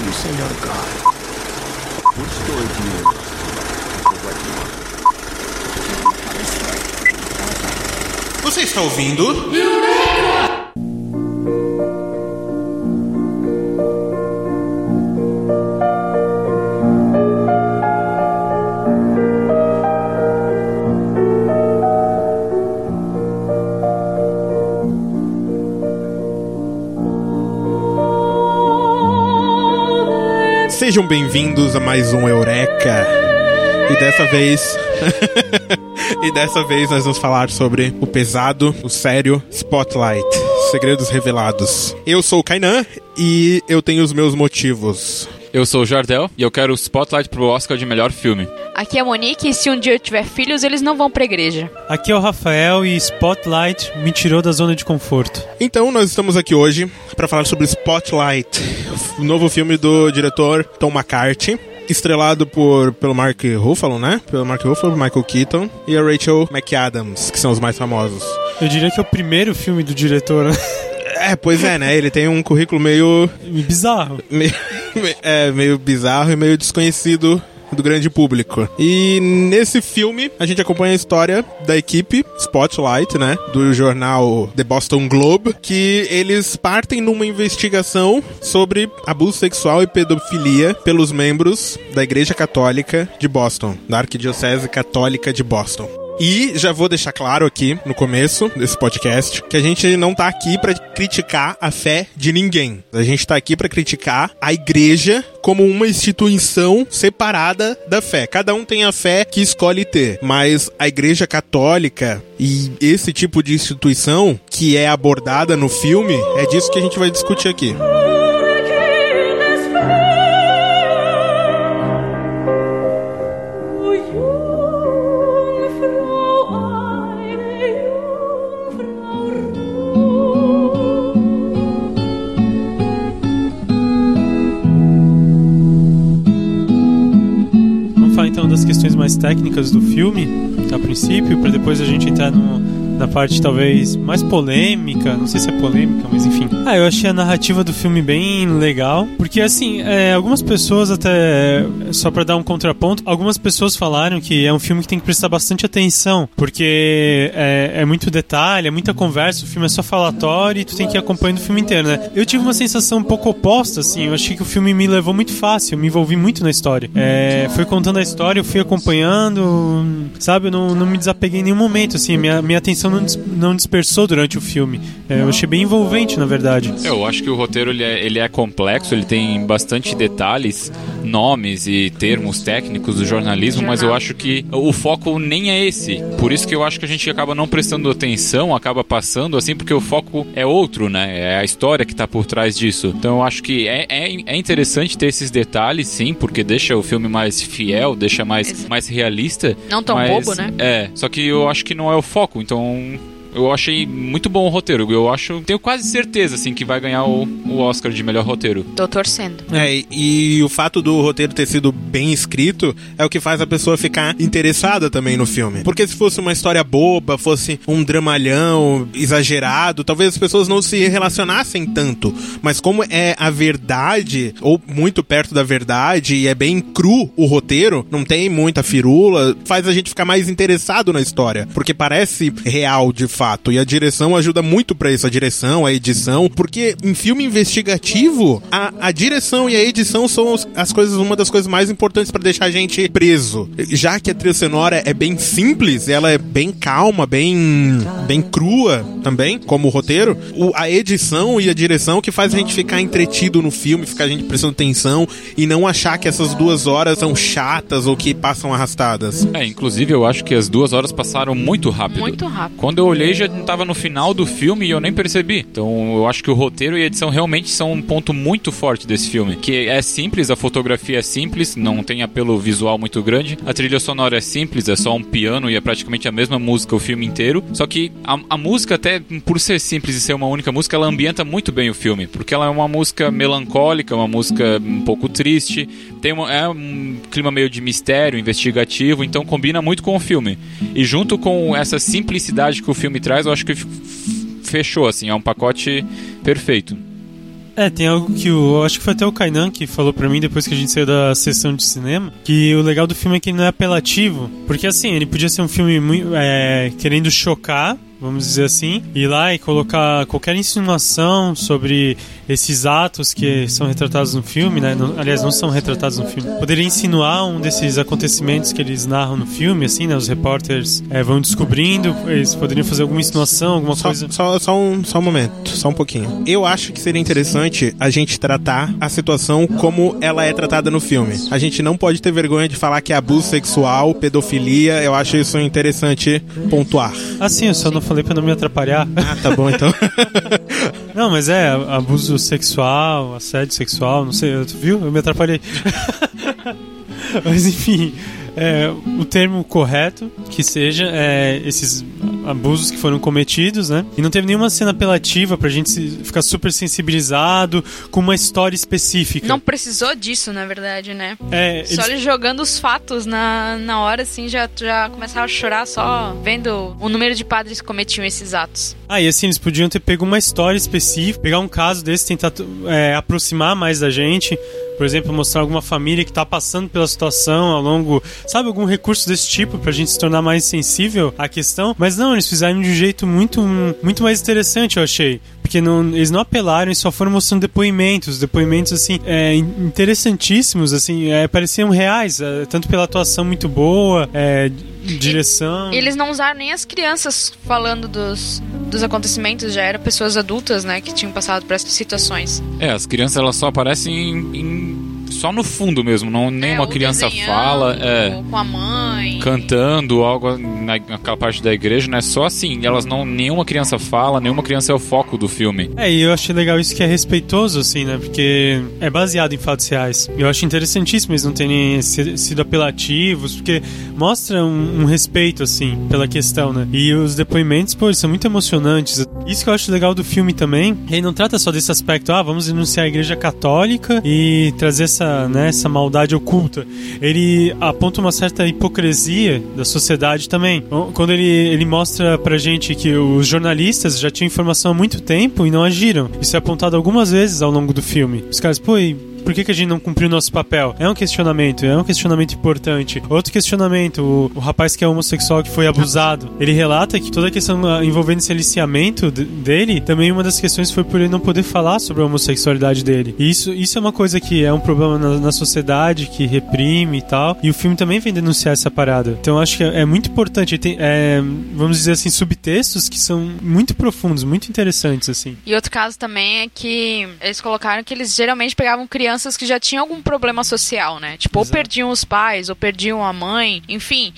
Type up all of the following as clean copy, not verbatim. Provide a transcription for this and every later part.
you say you're God? Which story do you want? Você está ouvindo? Sejam bem-vindos a mais um Eureka. E dessa vez nós vamos falar sobre o pesado, o sério Spotlight, Segredos Revelados. Eu sou o Kainan e eu tenho os meus motivos. Eu sou o Jardel e eu quero o Spotlight pro Oscar de melhor filme. Aqui é a Monique e se um dia eu tiver filhos, eles não vão pra igreja. Aqui é o Rafael e Spotlight me tirou da zona de conforto. Então nós estamos aqui hoje para falar sobre Spotlight, o novo filme do diretor Tom McCarthy, estrelado pelo Mark Ruffalo, né? Pelo Mark Ruffalo, Michael Keaton e a Rachel McAdams, que são os mais famosos. Eu diria que é o primeiro filme do diretor, né? Pois é, né? Ele tem um currículo meio bizarro. Meio bizarro e meio desconhecido do grande público. E nesse filme, a gente acompanha a história da equipe Spotlight, né? Do jornal The Boston Globe, que eles partem numa investigação sobre abuso sexual e pedofilia pelos membros da Igreja Católica de Boston, da Arquidiocese Católica de Boston. E já vou deixar claro aqui, no começo desse podcast, que a gente não tá aqui pra criticar a fé de ninguém. A gente tá aqui pra criticar a igreja como uma instituição separada da fé. Cada um tem a fé que escolhe ter. Mas a Igreja Católica e esse tipo de instituição que é abordada no filme, é disso que a gente vai discutir aqui. Das questões mais técnicas do filme, a princípio, para depois a gente entrar na parte talvez mais polêmica, não sei se é polêmica, mas enfim. Eu achei a narrativa do filme bem legal, porque assim, algumas pessoas até, só pra dar um contraponto, algumas pessoas falaram que é um filme que tem que prestar bastante atenção, porque é muito detalhe, é muita conversa, o filme é só falatório e tu tem que ir acompanhando o filme inteiro, né? Eu tive uma sensação um pouco oposta, assim, eu achei que o filme me levou muito fácil, eu me envolvi muito na história. Fui contando a história, eu fui acompanhando, sabe, eu não me desapeguei em nenhum momento, assim, minha atenção não dispersou durante o filme. Eu achei bem envolvente, na verdade. Eu acho que o roteiro ele é complexo, ele tem bastante detalhes, nomes e termos técnicos do jornalismo, mas eu acho que o foco nem é esse. Por isso que eu acho que a gente acaba não prestando atenção, acaba passando assim, porque o foco é outro, né? É a história que tá por trás disso. Então eu acho que é interessante ter esses detalhes, sim, porque deixa o filme mais fiel, deixa mais realista. Não tão bobo, né? Só que eu acho que não é o foco, então eu achei muito bom o roteiro. Tenho quase certeza, assim, que vai ganhar o Oscar de melhor roteiro. Tô torcendo. E o fato do roteiro ter sido bem escrito é o que faz a pessoa ficar interessada também no filme. Porque se fosse uma história boba, fosse um dramalhão exagerado, talvez as pessoas não se relacionassem tanto. Mas como é a verdade, ou muito perto da verdade, e é bem cru o roteiro, não tem muita firula, faz a gente ficar mais interessado na história. Porque parece real, de fato. E a direção ajuda muito pra isso, a direção, a edição, porque em filme investigativo, a direção e a edição são uma das coisas mais importantes pra deixar a gente preso. Já que a trilha sonora é bem simples, ela é bem calma, bem crua também, como o roteiro, a edição e a direção que faz a gente ficar entretido no filme, ficar a gente prestando atenção e não achar que essas 2 horas são chatas ou que passam arrastadas. Inclusive eu acho que as 2 horas passaram muito rápido. Muito rápido. Quando eu olhei, já estava no final do filme e eu nem percebi. Então eu acho que o roteiro e a edição realmente são um ponto muito forte desse filme. Que é simples, a fotografia é simples, não tem apelo visual muito grande. A trilha sonora é simples, é só um piano e é praticamente a mesma música o filme inteiro. Só que a música, até por ser simples e ser uma única música, ela ambienta muito bem o filme. Porque ela é uma música melancólica, uma música um pouco triste. É um clima meio de mistério, investigativo, então combina muito com o filme. E junto com essa simplicidade que o filme traz, eu acho que fechou, assim, é um pacote perfeito. Tem algo que eu acho que foi até o Kainan que falou pra mim depois que a gente saiu da sessão de cinema, que o legal do filme é que ele não é apelativo, porque assim, ele podia ser um filme muito, querendo chocar, vamos dizer assim, ir lá e colocar qualquer insinuação sobre esses atos que são retratados no filme, né? Aliás, não são retratados no filme. Poderia insinuar um desses acontecimentos que eles narram no filme, assim, né? Os repórteres vão descobrindo, eles poderiam fazer alguma insinuação, alguma coisa... Só um momento, só um pouquinho. Eu acho que seria interessante a gente tratar a situação como ela é tratada no filme. A gente não pode ter vergonha de falar que é abuso sexual, pedofilia, eu acho isso interessante pontuar. Assim, eu só não falei pra não me atrapalhar. Ah, tá bom, então. Não, mas abuso sexual, assédio sexual, não sei, viu? Eu me atrapalhei. Mas enfim, o termo correto que seja esses abusos que foram cometidos, né? E não teve nenhuma cena apelativa pra gente ficar super sensibilizado com uma história específica. Não precisou disso, na verdade, né? Só ele jogando os fatos na hora, assim, já começava a chorar só vendo o número de padres que cometiam esses atos. E assim, eles podiam ter pego uma história específica, pegar um caso desse, tentar aproximar mais da gente. Por exemplo, mostrar alguma família que tá passando pela situação ao longo... Sabe, algum recurso desse tipo pra gente se tornar mais sensível à questão? Mas não, eles fizeram de um jeito muito, muito mais interessante, eu achei. Porque eles não apelaram e só foram mostrando depoimentos, assim, interessantíssimos, assim, pareciam reais, tanto pela atuação muito boa, direção... E eles não usaram nem as crianças falando dos acontecimentos, já eram pessoas adultas, né, que tinham passado por essas situações. As crianças, elas só aparecem só no fundo mesmo, nenhuma criança fala, com a mãe, cantando algo naquela parte da igreja, não é só assim, nenhuma criança fala, nenhuma criança é o foco do filme. E eu achei legal isso, que é respeitoso, assim, né, porque é baseado em fatos reais. Eu acho interessantíssimo eles não terem sido apelativos, porque mostra um respeito, assim, pela questão, né, e os depoimentos, eles são muito emocionantes. Isso que eu acho legal do filme também, ele não trata só desse aspecto, vamos denunciar a igreja católica e trazer essa maldade oculta. Ele aponta uma certa hipocrisia da sociedade também. Quando ele mostra pra gente que os jornalistas já tinham informação há muito tempo e não agiram. Isso é apontado algumas vezes ao longo do filme. Os caras, por que a gente não cumpriu o nosso papel? É um questionamento importante. Outro questionamento, o rapaz que é homossexual, que foi abusado, ele relata que toda a questão envolvendo esse aliciamento dele, também uma das questões foi por ele não poder falar sobre a homossexualidade dele. E isso é uma coisa que é um problema na sociedade, que reprime e tal, e o filme também vem denunciar essa parada. Então eu acho que é muito importante. Tem, vamos dizer assim, subtextos que são muito profundos, muito interessantes, assim. E outro caso também é que eles colocaram que eles geralmente pegavam crianças que já tinham algum problema social, né? Tipo, ou perdiam os pais, ou perdiam a mãe, enfim.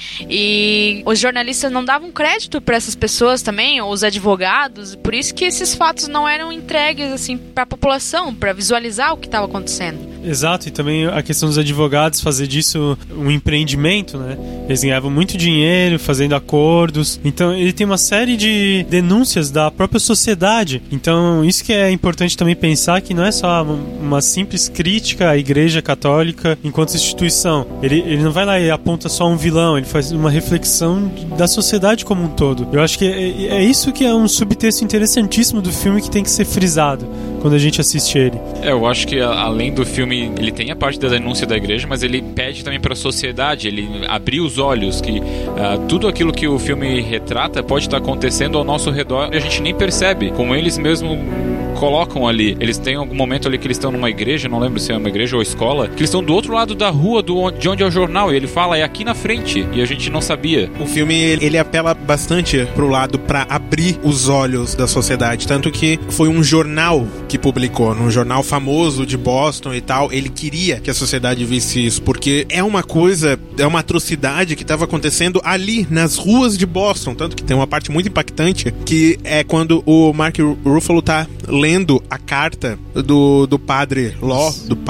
E os jornalistas não davam crédito para essas pessoas também, ou os advogados, por isso que esses fatos não eram entregues, assim, para a população, para visualizar o que estava acontecendo. Exato, e também a questão dos advogados fazer disso um empreendimento, né? Eles ganhavam muito dinheiro fazendo acordos. Então, ele tem uma série de denúncias da própria sociedade. Então, isso que é importante também pensar, que não é só uma simples crítica à Igreja Católica enquanto instituição. Ele não vai lá e aponta só um vilão, ele faz uma reflexão da sociedade como um todo. Eu acho que é isso que é um subtexto interessantíssimo do filme, que tem que ser frisado quando a gente assiste ele. Eu acho que além do filme, ele tem a parte da denúncia da igreja, mas ele pede também para a sociedade, ele abrir os olhos que tudo aquilo que o filme retrata pode estar acontecendo ao nosso redor e a gente nem percebe, como eles mesmos colocam ali. Eles têm algum momento ali que eles estão numa igreja, não lembro se é uma igreja ou escola, que eles estão do outro lado da rua de onde é o jornal, e ele fala, é aqui na frente, e a gente não sabia. O filme, ele apela bastante pro lado pra abrir os olhos da sociedade, tanto que foi um jornal que publicou, num jornal famoso de Boston e tal, ele queria que a sociedade visse isso, porque é uma coisa, é uma atrocidade que estava acontecendo ali, nas ruas de Boston, tanto que tem uma parte muito impactante, que é quando o Mark Ruffalo tá lendo a carta do padre Law,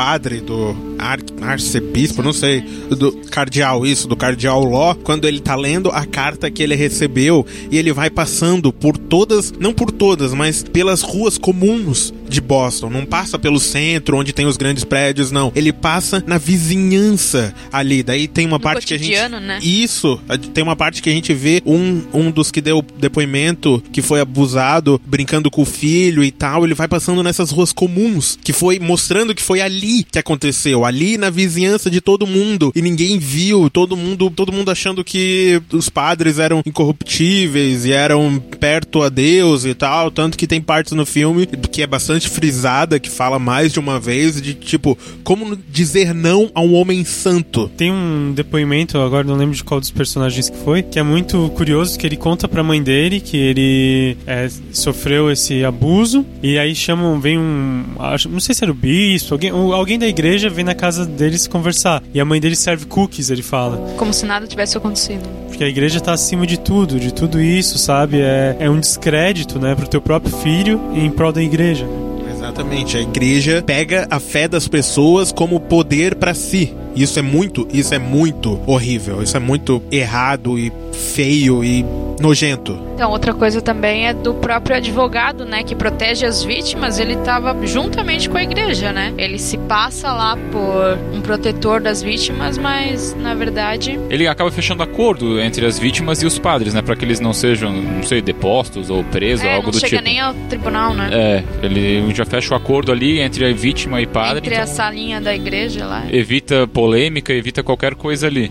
do arcebispo, não sei, do cardeal Law, quando ele tá lendo a carta que ele recebeu, e ele vai passando por todas, não por todas, mas pelas ruas comuns de Boston, não passa pelo centro, onde tem os grandes prédios, não. Ele passa na vizinhança ali. Daí tem uma parte que a gente... né? Isso, tem uma parte que a gente vê um dos que deu depoimento, que foi abusado, brincando com o filho e tal, ele vai passando nessas ruas comuns, que foi mostrando que foi ali que aconteceu, ali na vizinhança de todo mundo, e ninguém viu, todo mundo achando que os padres eram incorruptíveis e eram perto a Deus e tal, tanto que tem partes no filme que é bastante frisada, que fala mais de uma vez de tipo, como dizer não a um homem santo. Tem um depoimento, agora não lembro de qual dos personagens que foi, que é muito curioso, que ele conta pra mãe dele que ele sofreu esse abuso, e aí vem não sei se era o bispo, alguém da igreja vem na casa deles conversar, e a mãe dele serve cookies, ele fala. Como se nada tivesse acontecido. Porque a igreja tá acima de tudo isso, sabe? É um descrédito, né, pro teu próprio filho em prol da igreja. Exatamente, a igreja pega a fé das pessoas como poder pra si. Isso é muito horrível, isso é muito errado e feio e nojento. Então, outra coisa também é do próprio advogado, né, que protege as vítimas, ele tava juntamente com a igreja, né? Ele se passa lá por um protetor das vítimas, mas, na verdade... Ele acaba fechando acordo entre as vítimas e os padres, né, pra que eles não sejam, não sei, depostos ou presos, algo do tipo. Não chega nem ao tribunal, né? Ele já fecha o acordo ali entre a vítima e padre. Entre a salinha da igreja lá. Evita polêmica, evita qualquer coisa ali.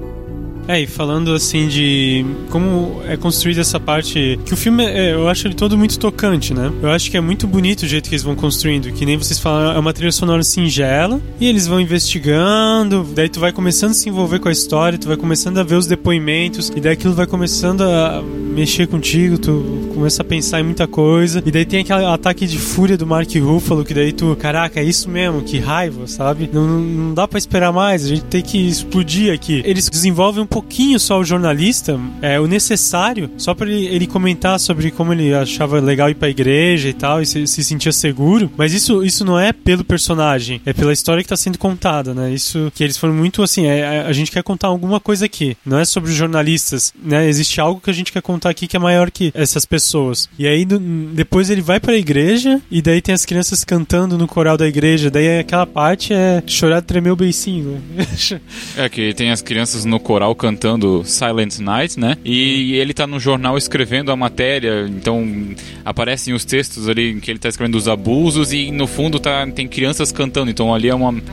E falando assim de como é construída essa parte, que o filme, eu acho ele todo muito tocante, né? Eu acho que é muito bonito o jeito que eles vão construindo, que nem vocês falaram, é uma trilha sonora singela, e eles vão investigando, daí tu vai começando a se envolver com a história, tu vai começando a ver os depoimentos, e daí aquilo vai começando a mexer contigo, tu começa a pensar em muita coisa, e daí tem aquele ataque de fúria do Mark Ruffalo, que daí tu, caraca, é isso mesmo, que raiva, sabe? Não dá pra esperar mais, a gente tem que explodir aqui. Eles desenvolvem um pouquinho só o jornalista, o necessário, só pra ele comentar sobre como ele achava legal ir pra igreja e tal, e se sentia seguro, mas isso não é pelo personagem, é pela história que tá sendo contada, né? Isso que eles foram muito assim, a gente quer contar alguma coisa aqui, não é sobre os jornalistas, né? Existe algo que a gente quer contar aqui que é maior que essas pessoas. E aí depois ele vai pra igreja, e daí tem as crianças cantando no coral da igreja, daí aquela parte é chorar, tremer o beicinho, né? Que tem as crianças no coral cantando Silent Night, né? E ele tá no jornal escrevendo a matéria, então aparecem os textos ali em que ele tá escrevendo os abusos, e no fundo tem crianças cantando, então ali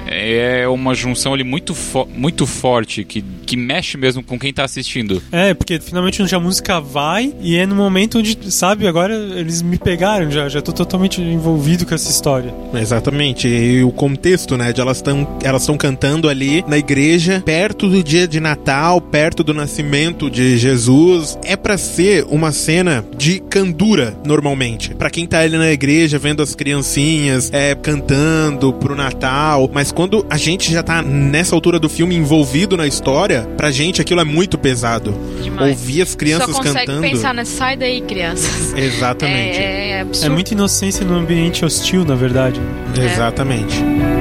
é uma junção ali muito forte, que mexe mesmo com quem tá assistindo. Porque finalmente a música vai, e é no momento onde, sabe, agora eles me pegaram, já tô totalmente envolvido com essa história. Exatamente, e o contexto, né, de elas estão cantando ali na igreja, perto do dia de Natal, perto do nascimento de Jesus, é pra ser uma cena de candura, normalmente. Pra quem tá ali na igreja, vendo as criancinhas cantando pro Natal, mas quando a gente já tá nessa altura do filme envolvido na história, pra gente aquilo é muito pesado. Demais. Ouvir as crianças cantando. Só consegue pensar, né? Sai daí, crianças. Exatamente. É absurdo. É muita inocência num ambiente hostil, na verdade. Exatamente.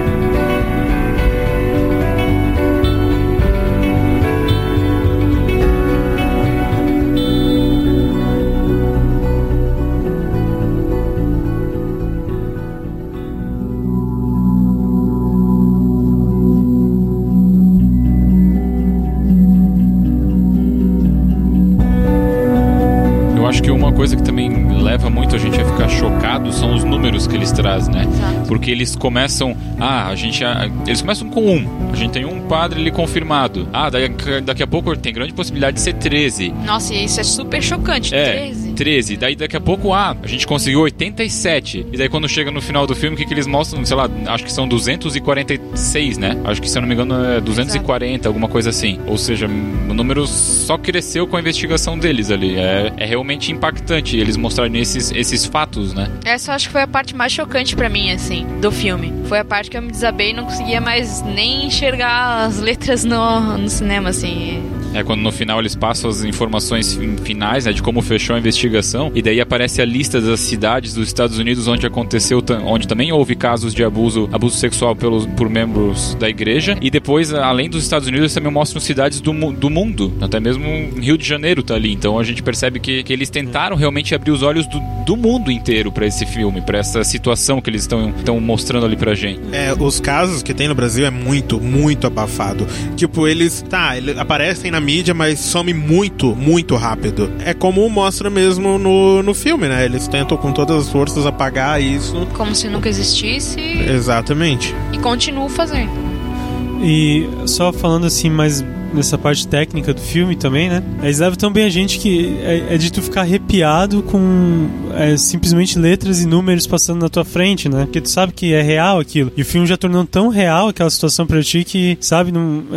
Coisa que também leva muito a gente a ficar chocado são os números que eles trazem, né? Exato. Porque eles começam eles começam com 1, a gente tem um padre ali confirmado, daqui a pouco tem grande possibilidade de ser 13. Nossa, isso é super chocante, 13, daí daqui a pouco a gente conseguiu 87, e daí quando chega no final do filme, o que eles mostram, sei lá, acho que são 246, né? Acho que, se eu não me engano, é 240, exato, alguma coisa assim, ou seja, o número só cresceu com a investigação deles ali, é realmente impactante eles mostrarem esses fatos, né? Essa eu acho que foi a parte mais chocante pra mim, assim, do filme. Foi a parte que eu me desabei e não conseguia mais nem enxergar as letras no cinema, assim. Quando no final eles passam as informações finais, né, de como fechou a investigação, e daí aparece a lista das cidades dos Estados Unidos onde aconteceu, onde também houve casos de abuso sexual por membros da igreja, e depois, além dos Estados Unidos, eles também mostram cidades do mundo, até mesmo Rio de Janeiro tá ali, então a gente percebe que eles tentaram realmente abrir os olhos do mundo inteiro pra esse filme, pra essa situação que eles estão mostrando ali pra gente. Os casos que tem no Brasil é muito, muito abafado. Tipo, eles aparecem na mídia, mas some muito, muito rápido. É como mostra mesmo no filme, né? Eles tentam com todas as forças apagar isso. Como se nunca existisse. Exatamente. E continuam fazendo. E só falando assim, mais nessa parte técnica do filme também, né? Eles levam tão bem a gente que é de tu ficar arrepiado com simplesmente letras e números passando na tua frente, né? Porque tu sabe que é real aquilo. E o filme já tornou tão real aquela situação pra ti que, sabe,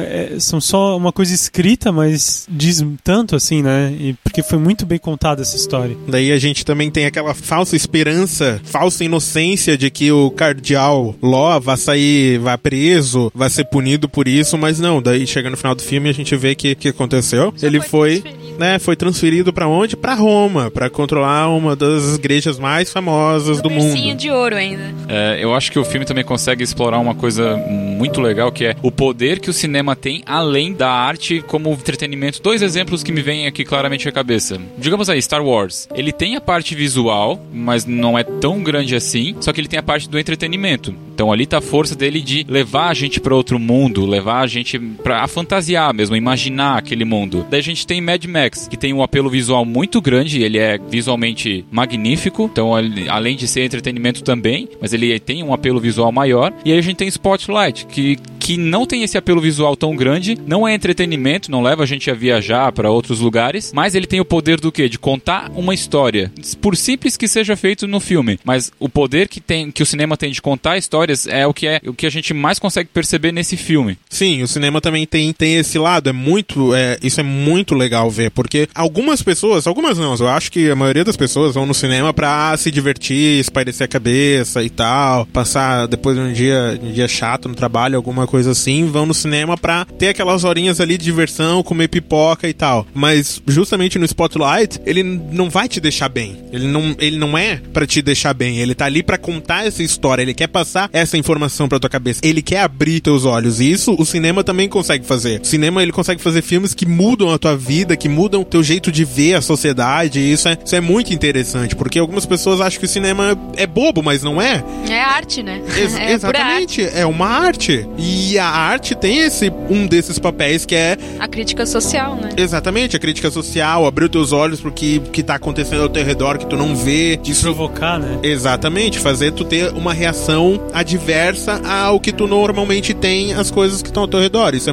são só uma coisa escrita, mas diz tanto assim, né? E porque foi muito bem contada essa história. Daí a gente também tem aquela falsa esperança, falsa inocência de que o cardeal Law vai preso, vai ser punido por isso, mas não. Daí chega no final do filme a gente vê que aconteceu. Ele foi transferido pra onde? Pra Roma, pra controlar uma das igrejas mais famosas do mundo. Bercinho de ouro ainda. Eu acho que o filme também consegue explorar uma coisa muito legal, que é o poder que o cinema tem além da arte como entretenimento. 2 exemplos que me vêm aqui claramente à cabeça. Digamos aí, Star Wars. Ele tem a parte visual, mas não é tão grande assim, só que ele tem a parte do entretenimento. Então ali tá a força dele de levar a gente pra outro mundo, levar a gente pra fantasiar mesmo, imaginar aquele mundo. Daí a gente tem Mad Max, que tem um apelo visual muito grande, ele é visualmente magnífico, então além de ser entretenimento também, mas ele tem um apelo visual maior. E aí a gente tem Spotlight, que não tem esse apelo visual tão grande, não é entretenimento, não leva a gente a viajar para outros lugares, mas ele tem o poder do quê? De contar uma história, por simples que seja feito no filme, mas o poder que o cinema tem de contar histórias é o que a gente mais consegue perceber nesse filme. Sim, o cinema também tem esse lado, isso é muito legal ver, porque algumas não, eu acho que a maioria das pessoas vão no cinema pra se divertir, espairecer a cabeça e tal, passar depois de um dia chato no trabalho, alguma coisa assim, vão no cinema pra ter aquelas horinhas ali de diversão, comer pipoca e tal. Mas justamente no Spotlight, ele não vai te deixar bem. Ele não é pra te deixar bem. Ele tá ali pra contar essa história. Ele quer passar essa informação pra tua cabeça. Ele quer abrir teus olhos. E isso o cinema também consegue fazer. O cinema, ele consegue fazer filmes que mudam a tua vida, que mudam o teu jeito de ver a sociedade. E isso é muito interessante, porque algumas pessoas acham que o cinema é bobo, mas não é. É arte, né? Exatamente. É uma arte. E a arte tem um desses papéis que é a crítica social, né? Exatamente, a crítica social, abrir os teus olhos pro que tá acontecendo ao teu redor, que tu não vê. De provocar, né? Exatamente, fazer tu ter uma reação adversa ao que tu normalmente tem, as coisas que estão ao teu redor. Isso é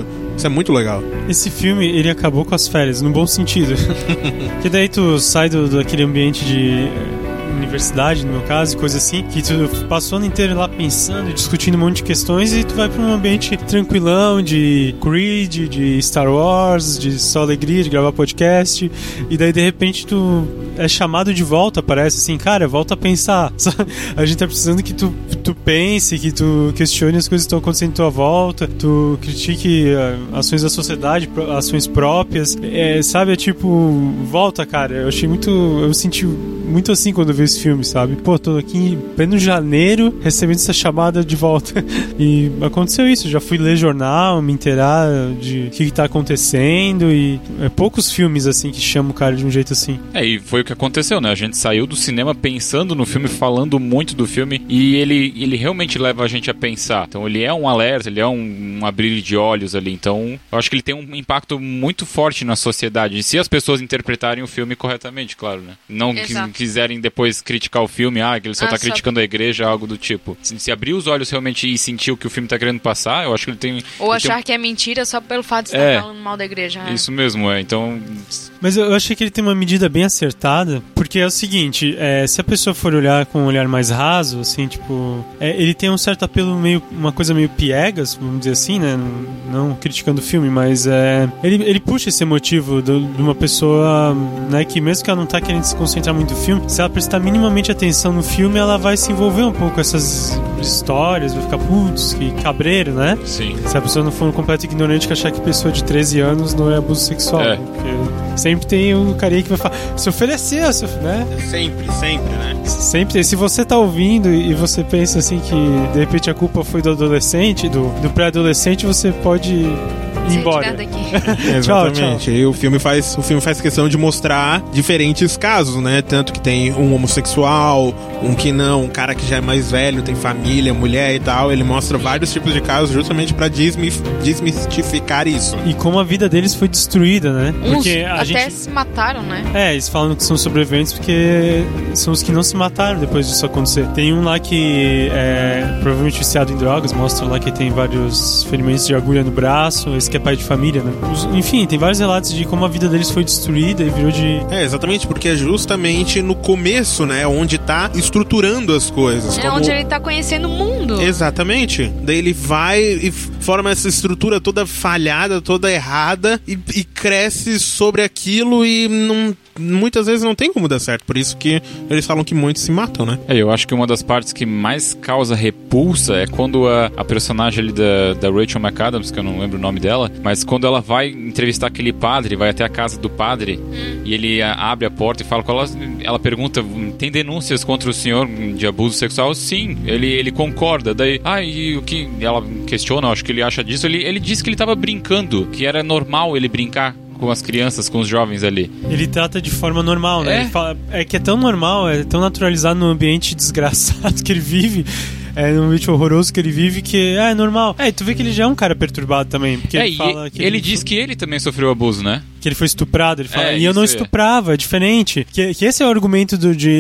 muito legal. Esse filme, ele acabou com as férias, no bom sentido. Que daí tu sai daquele ambiente de universidade, no meu caso, coisa assim, que tu passou o ano inteiro lá pensando, discutindo um monte de questões, e tu vai pra um ambiente tranquilão de Creed, de Star Wars, de só alegria, de gravar podcast, e daí de repente tu é chamado de volta, parece assim, cara, volta a pensar. A gente tá precisando que tu pense, que tu questione as coisas que estão acontecendo em tua volta, tu critique ações da sociedade, ações próprias, sabe, é tipo, volta, cara. Eu senti muito assim quando eu vi esse filme, sabe? Pô, tô aqui em pleno janeiro recebendo essa chamada de volta. E aconteceu isso, já fui ler jornal, me inteirar de o que tá acontecendo, e poucos filmes assim que chamam o cara de um jeito assim. E foi o que aconteceu, né? A gente saiu do cinema pensando no filme, falando muito do filme, e ele realmente leva a gente a pensar. Então ele é um alerta, ele é um abrir de olhos ali. Então eu acho que ele tem um impacto muito forte na sociedade, se as pessoas interpretarem o filme corretamente, claro, né? Não quiserem depois criticar o filme, que ele só tá criticando a igreja, algo do tipo. Se abrir os olhos realmente e sentir o que o filme tá querendo passar, eu acho que ele tem... Ou achar que é mentira só pelo fato de estar falando mal da igreja. Isso mesmo, então... Mas eu achei que ele tem uma medida bem acertada, porque é o seguinte, se a pessoa for olhar com um olhar mais raso, assim, tipo... ele tem um certo apelo, uma coisa meio piegas, vamos dizer assim, né? Não criticando o filme, mas ele puxa esse motivo de uma pessoa, né, que mesmo que ela não tá querendo se concentrar muito no filme, se ela prestar minimamente atenção no filme, ela vai se envolver um pouco com essas histórias, vai ficar, putz, que cabreiro, né? Sim. Se a pessoa não for um completo ignorante que achar que pessoa de 13 anos não é abuso sexual. É. Porque sempre tem um carinha que vai falar, se ofereceu, né? Sempre, né? Sempre tem. Se você tá ouvindo e você pensa assim que de repente a culpa foi do adolescente, do pré-adolescente, você pode ir embora. Exatamente. E o filme faz questão de mostrar diferentes casos, né? Tanto que tem um homossexual, um que não, um cara que já é mais velho, tem família, mulher e tal. Ele mostra vários tipos de casos justamente pra desmistificar isso. E como a vida deles foi destruída, né? Porque até se mataram, né? Eles falam que são sobreviventes porque são os que não se mataram depois disso acontecer. Tem um lá que é provavelmente viciado em drogas, mostra lá que tem vários ferimentos de agulha no braço, esse que é pai de família, né? Enfim, tem vários relatos de como a vida deles foi destruída e virou de... Exatamente, porque é justamente no começo, né, onde tá estruturando as coisas. É onde ele tá conhecendo o mundo. Exatamente. Daí ele vai e forma essa estrutura toda falhada, toda errada e cresce sobre aquilo e muitas vezes não tem como dar certo. Por isso que eles falam que muitos se matam, né? Eu acho que uma das partes que mais causa repulsa é quando a personagem ali da Rachel McAdams, que eu não lembro o nome dela, mas quando ela vai entrevistar aquele padre, vai até a casa do padre e ele abre a porta e fala com ela pergunta, tem denúncias contra o senhor de abuso sexual? Sim, ele concorda. Daí, e o que ela questiona, acho que ele acha disso, ele diz que ele tava brincando, que era normal ele brincar com as crianças, com os jovens ali. Ele trata de forma normal, né? Ele fala, que é tão normal, é tão naturalizado no ambiente desgraçado que ele vive, num ambiente horroroso que ele vive, que é normal. E tu vê que ele já é um cara perturbado também. Porque ele fala que ele diz que ele também sofreu abuso, né? Que ele foi estuprado, ele fala, e eu não estuprava, é diferente. Que esse é o argumento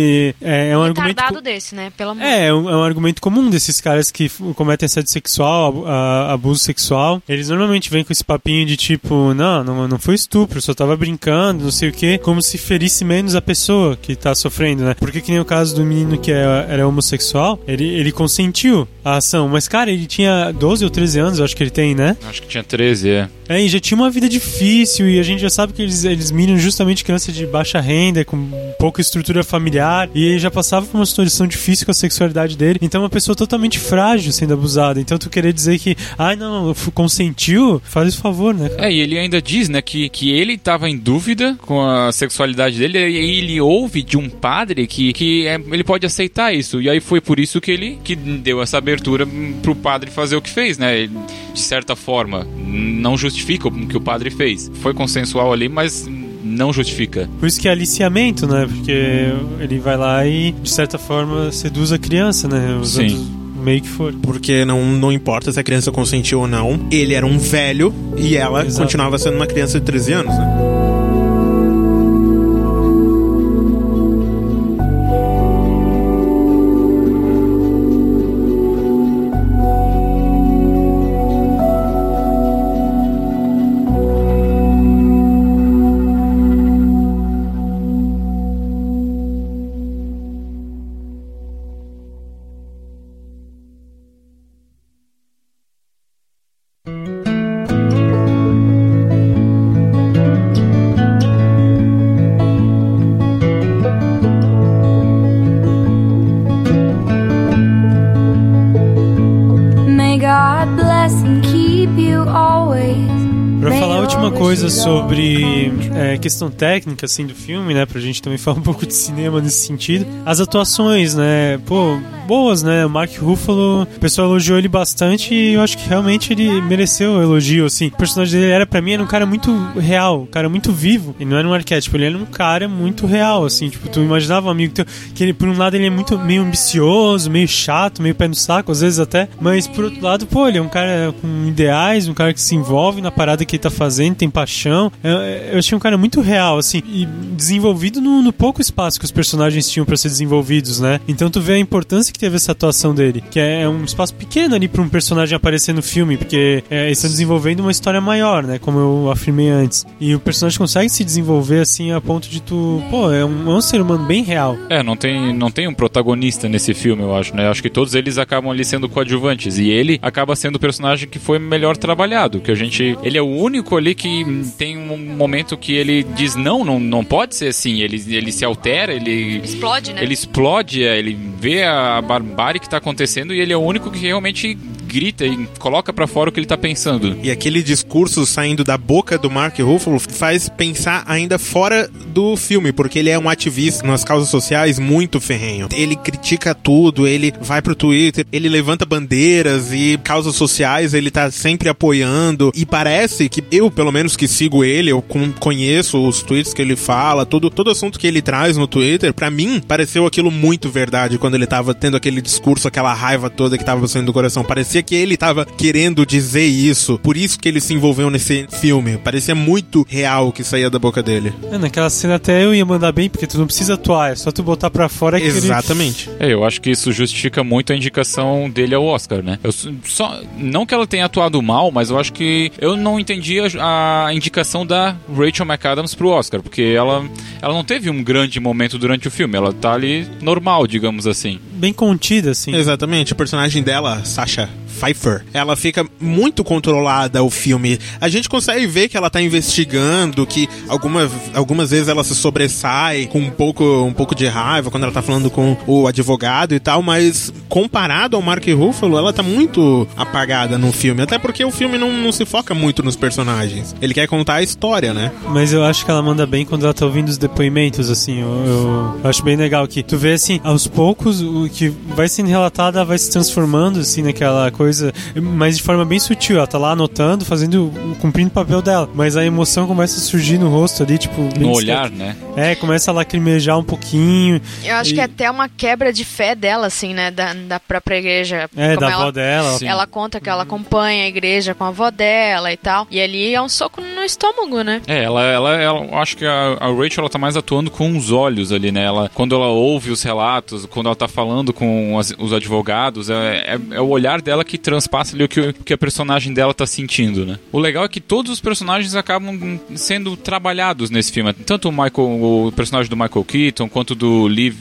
é um argumento retardado desse, né? Pelo amor. É um argumento comum desses caras que cometem assédio sexual, abuso sexual. Eles normalmente vêm com esse papinho de tipo, não foi estupro, só tava brincando, não sei o quê, como se ferisse menos a pessoa que tá sofrendo, né? Porque que nem o caso do menino que era homossexual, ele consentiu a ação, mas cara, ele tinha 12 ou 13 anos, eu acho que ele tem, né? Acho que tinha 13, e já tinha uma vida difícil e a gente já sabe que eles miram justamente criança de baixa renda, com pouca estrutura familiar, e ele já passava por uma situação difícil com a sexualidade dele, então é uma pessoa totalmente frágil sendo abusada. Então tu querer dizer que, não, consentiu, faz o favor, né? E ele ainda diz, né, que ele tava em dúvida com a sexualidade dele, e ele ouve de um padre que ele pode aceitar isso, e aí foi por isso que deu essa abertura pro padre fazer o que fez, né? De certa forma, não justifica o que o padre fez. Foi consensual ali, mas não justifica. Por isso que é aliciamento, né? Porque ele vai lá e, de certa forma, seduz a criança, né? Usando o meio que for. Porque não importa se a criança consentiu ou não, ele era um velho e ela continuava sendo uma criança de 13 anos, né? Sobre questão técnica, assim, do filme, né? Pra gente também falar um pouco de cinema nesse sentido. As atuações, né? Boas, né? O Mark Ruffalo, o pessoal elogiou ele bastante e eu acho que realmente ele mereceu o elogio, assim. O personagem dele pra mim, era um cara muito real, um cara muito vivo. Ele não era um arquétipo, ele era um cara muito real, assim. Tipo, tu imaginava um amigo teu, que ele, por um lado, ele é meio ambicioso, meio chato, meio pé no saco, às vezes até. Mas, por outro lado, ele é um cara com ideais, um cara que se envolve na parada que ele tá fazendo, tem paixão. Eu achei um cara muito real, assim, e desenvolvido no pouco espaço que os personagens tinham pra ser desenvolvidos, né? Então tu vê a importância que teve essa atuação dele, que é um espaço pequeno ali pra um personagem aparecer no filme, porque eles estão desenvolvendo uma história maior, né, como eu afirmei antes. E o personagem consegue se desenvolver assim a ponto de tu, é um ser humano bem real. Não tem um protagonista nesse filme, eu acho, né? Eu acho que todos eles acabam ali sendo coadjuvantes, e ele acaba sendo o personagem que foi melhor trabalhado, que ele é o único ali que tem um momento que ele diz não pode ser assim, ele se altera, ele explode, né? Ele explode, ele vê a barbárie que tá acontecendo e ele é o único que realmente grita e coloca pra fora o que ele tá pensando. E aquele discurso saindo da boca do Mark Ruffalo faz pensar ainda fora do filme, porque ele é um ativista nas causas sociais muito ferrenho. Ele critica tudo, ele vai pro Twitter, ele levanta bandeiras e causas sociais ele tá sempre apoiando, e parece que eu, pelo menos que sigo ele, eu conheço os tweets que ele fala, todo assunto que ele traz no Twitter, pra mim, pareceu aquilo muito verdade quando ele tava tendo aquele discurso, aquela raiva toda que tava saindo do coração. Parecia que ele tava querendo dizer isso, por isso que ele se envolveu nesse filme. Parecia muito real o que saía da boca dele. Naquela cena até eu ia mandar bem, porque tu não precisa atuar, é só tu botar pra fora que exatamente. Eu acho que isso justifica muito a indicação dele ao Oscar, né? Não que ela tenha atuado mal, mas eu acho que eu não entendi a indicação da Rachel McAdams pro Oscar, porque ela não teve um grande momento durante o filme, ela tá ali normal, digamos assim. Bem contida, assim. Exatamente, o personagem dela, Sasha Pfeiffer, ela fica muito controlada o filme. A gente consegue ver que ela tá investigando, que algumas vezes ela se sobressai com um pouco de raiva quando ela tá falando com o advogado e tal, mas comparado ao Mark Ruffalo, ela tá muito apagada no filme, até porque o filme não se foca muito nos personagens. Ele quer contar a história, né? Mas eu acho que ela manda bem quando ela tá ouvindo os depoimentos, assim, eu acho bem legal que tu vê, assim, aos poucos, o que vai sendo relatada vai se transformando, assim, naquela coisa, mas de forma bem sutil. Ela tá lá anotando, cumprindo o papel dela, mas a emoção começa a surgir no rosto ali, tipo... No olhar, né? Começa a lacrimejar um pouquinho. Eu acho que é até uma quebra de fé dela, assim, né, da própria igreja. Da avó dela. Ela conta que ela acompanha a igreja com a avó dela e tal, e ali é um soco no estômago, né? Eu acho que a Rachel, ela tá mais atuando com os olhos ali, né? Quando ela ouve os relatos, quando ela tá falando com os advogados, é o olhar dela que transpassa ali o que a personagem dela tá sentindo, né? O legal é que todos os personagens acabam sendo trabalhados nesse filme. Tanto o personagem do Michael Keaton, quanto do Liev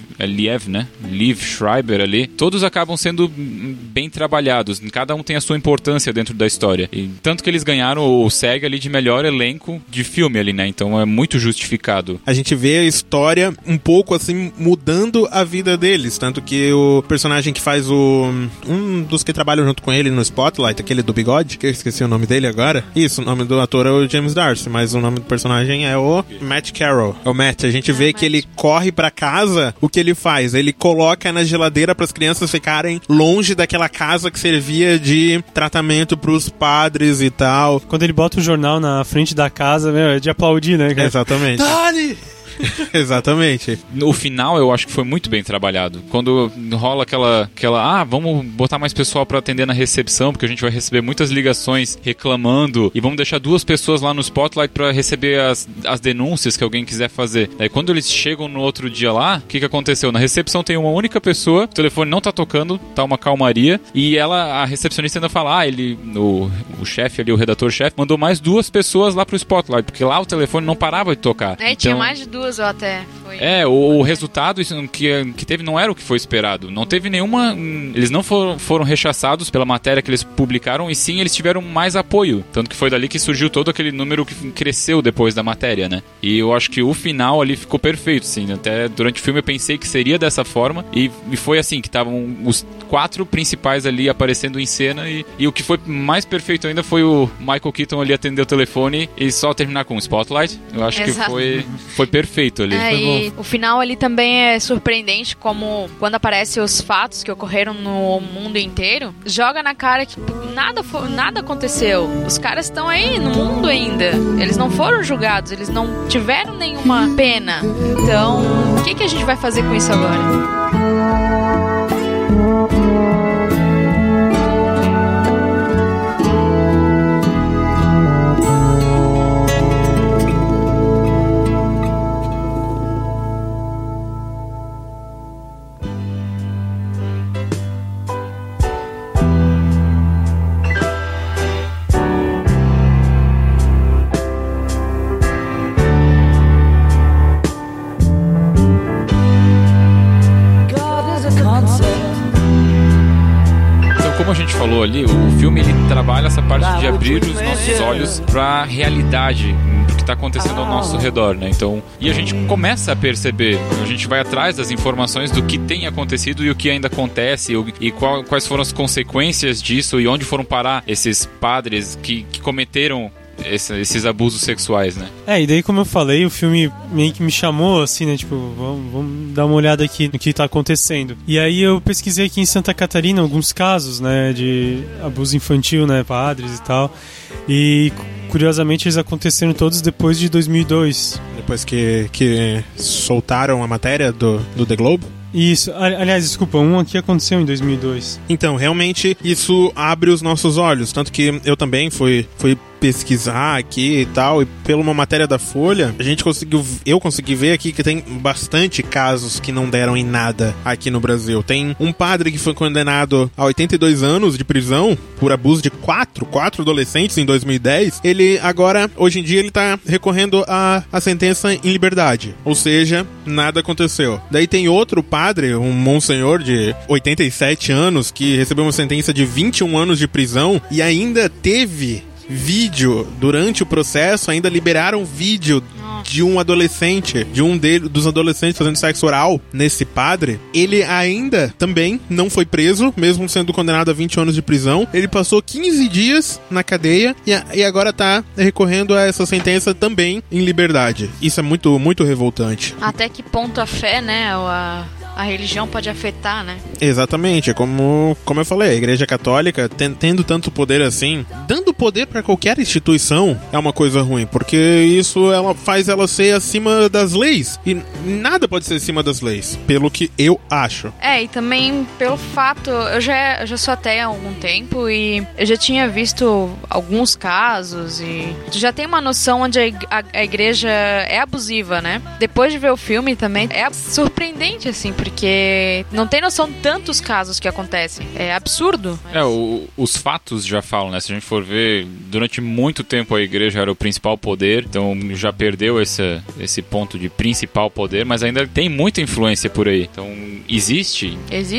Schreiber ali, todos acabam sendo bem trabalhados. Cada um tem a sua importância dentro da história. E tanto que eles ganharam o SEG ali de melhor elenco de filme ali, né? Então é muito justificado. A gente vê a história um pouco assim mudando a vida deles, tanto que o personagem que faz um dos que trabalham junto com ele no Spotlight, aquele do bigode, que eu esqueci o nome dele agora. Isso, o nome do ator é o James Darcy, mas o nome do personagem é o Matt Carroll. É o Matt. A gente vê que ele corre pra casa, o que ele faz? Ele coloca na geladeira pras crianças ficarem longe daquela casa que servia de tratamento pros padres e tal. Quando ele bota o jornal na frente da casa, é de aplaudir, né? Exatamente. Dali! Exatamente. O final eu acho que foi muito bem trabalhado. Quando rola aquela vamos botar mais pessoal pra atender na recepção, porque a gente vai receber muitas ligações reclamando, e vamos deixar 2 pessoas lá no Spotlight pra receber as denúncias que alguém quiser fazer. Daí quando eles chegam no outro dia lá, o que aconteceu? Na recepção tem uma única pessoa, o telefone não tá tocando, tá uma calmaria, e a recepcionista ainda fala, o chefe ali, o redator-chefe, mandou mais 2 pessoas lá pro Spotlight, porque lá o telefone não parava de tocar. Tinha mais de 2 ou até. O resultado que teve não era o que foi esperado. Não teve nenhuma... Eles não foram rechaçados pela matéria que eles publicaram, e sim eles tiveram mais apoio. Tanto que foi dali que surgiu todo aquele número que cresceu depois da matéria, né? E eu acho que o final ali ficou perfeito, sim. Até durante o filme eu pensei que seria dessa forma, e foi assim, que estavam os 4 principais ali aparecendo em cena, e o que foi mais perfeito ainda foi o Michael Keaton ali atender o telefone e só terminar com um Spotlight. Eu acho que foi perfeito ali. E o final ali também é surpreendente, como quando aparecem os fatos que ocorreram no mundo inteiro, joga na cara que nada aconteceu. Os caras estão aí no mundo ainda. Eles não foram julgados, eles não tiveram nenhuma pena. Então, o que a gente vai fazer com isso agora? como a gente falou ali, o filme ele trabalha essa parte de abrir os nossos olhos pra realidade do que tá acontecendo ao nosso redor, né? Então, e a gente começa a perceber, a gente vai atrás das informações do que tem acontecido e o que ainda acontece e quais foram as consequências disso e onde foram parar esses padres que cometeram esses abusos sexuais, né? E daí, como eu falei, o filme meio que me chamou, assim, né? Tipo, vamos dar uma olhada aqui no que tá acontecendo. E aí eu pesquisei aqui em Santa Catarina alguns casos, né? De abuso infantil, né? Padres e tal. E, curiosamente, eles aconteceram todos depois de 2002. Depois que soltaram a matéria do The Globe? Isso, aliás, desculpa, um aqui aconteceu em 2002. Então, realmente, isso abre os nossos olhos. Tanto que eu também fui pesquisar aqui e tal, e pela uma matéria da Folha, eu consegui ver aqui que tem bastante casos que não deram em nada aqui no Brasil. Tem um padre que foi condenado a 82 anos de prisão por abuso de quatro adolescentes em 2010. Ele agora, hoje em dia, ele tá recorrendo a sentença em liberdade. Ou seja, nada aconteceu. Daí tem outro padre, um monsenhor de 87 anos, que recebeu uma sentença de 21 anos de prisão e ainda teve vídeo durante o processo, ainda liberaram vídeo de um adolescente, dos adolescentes fazendo sexo oral nesse padre. Ele ainda também não foi preso, mesmo sendo condenado a 20 anos de prisão. Ele passou 15 dias na cadeia e agora tá recorrendo a essa sentença também em liberdade. Isso é muito, muito revoltante. Até que ponto a fé, né, a religião pode afetar, né? Exatamente, como eu falei, a Igreja Católica tendo tanto poder assim, dando poder pra qualquer instituição é uma coisa ruim, porque isso faz ela ser acima das leis, e nada pode ser acima das leis, pelo que eu acho. E também pelo fato, eu já sou ateia há algum tempo e eu já tinha visto alguns casos e já tem uma noção onde a igreja é abusiva, né? Depois de ver o filme também é surpreendente, assim, porque não tem noção de tantos casos que acontecem. É absurdo. Os fatos já falam, né? Se a gente for ver, durante muito tempo a igreja era o principal poder, então já perdeu esse ponto de principal poder, mas ainda tem muita influência por aí. Então, existe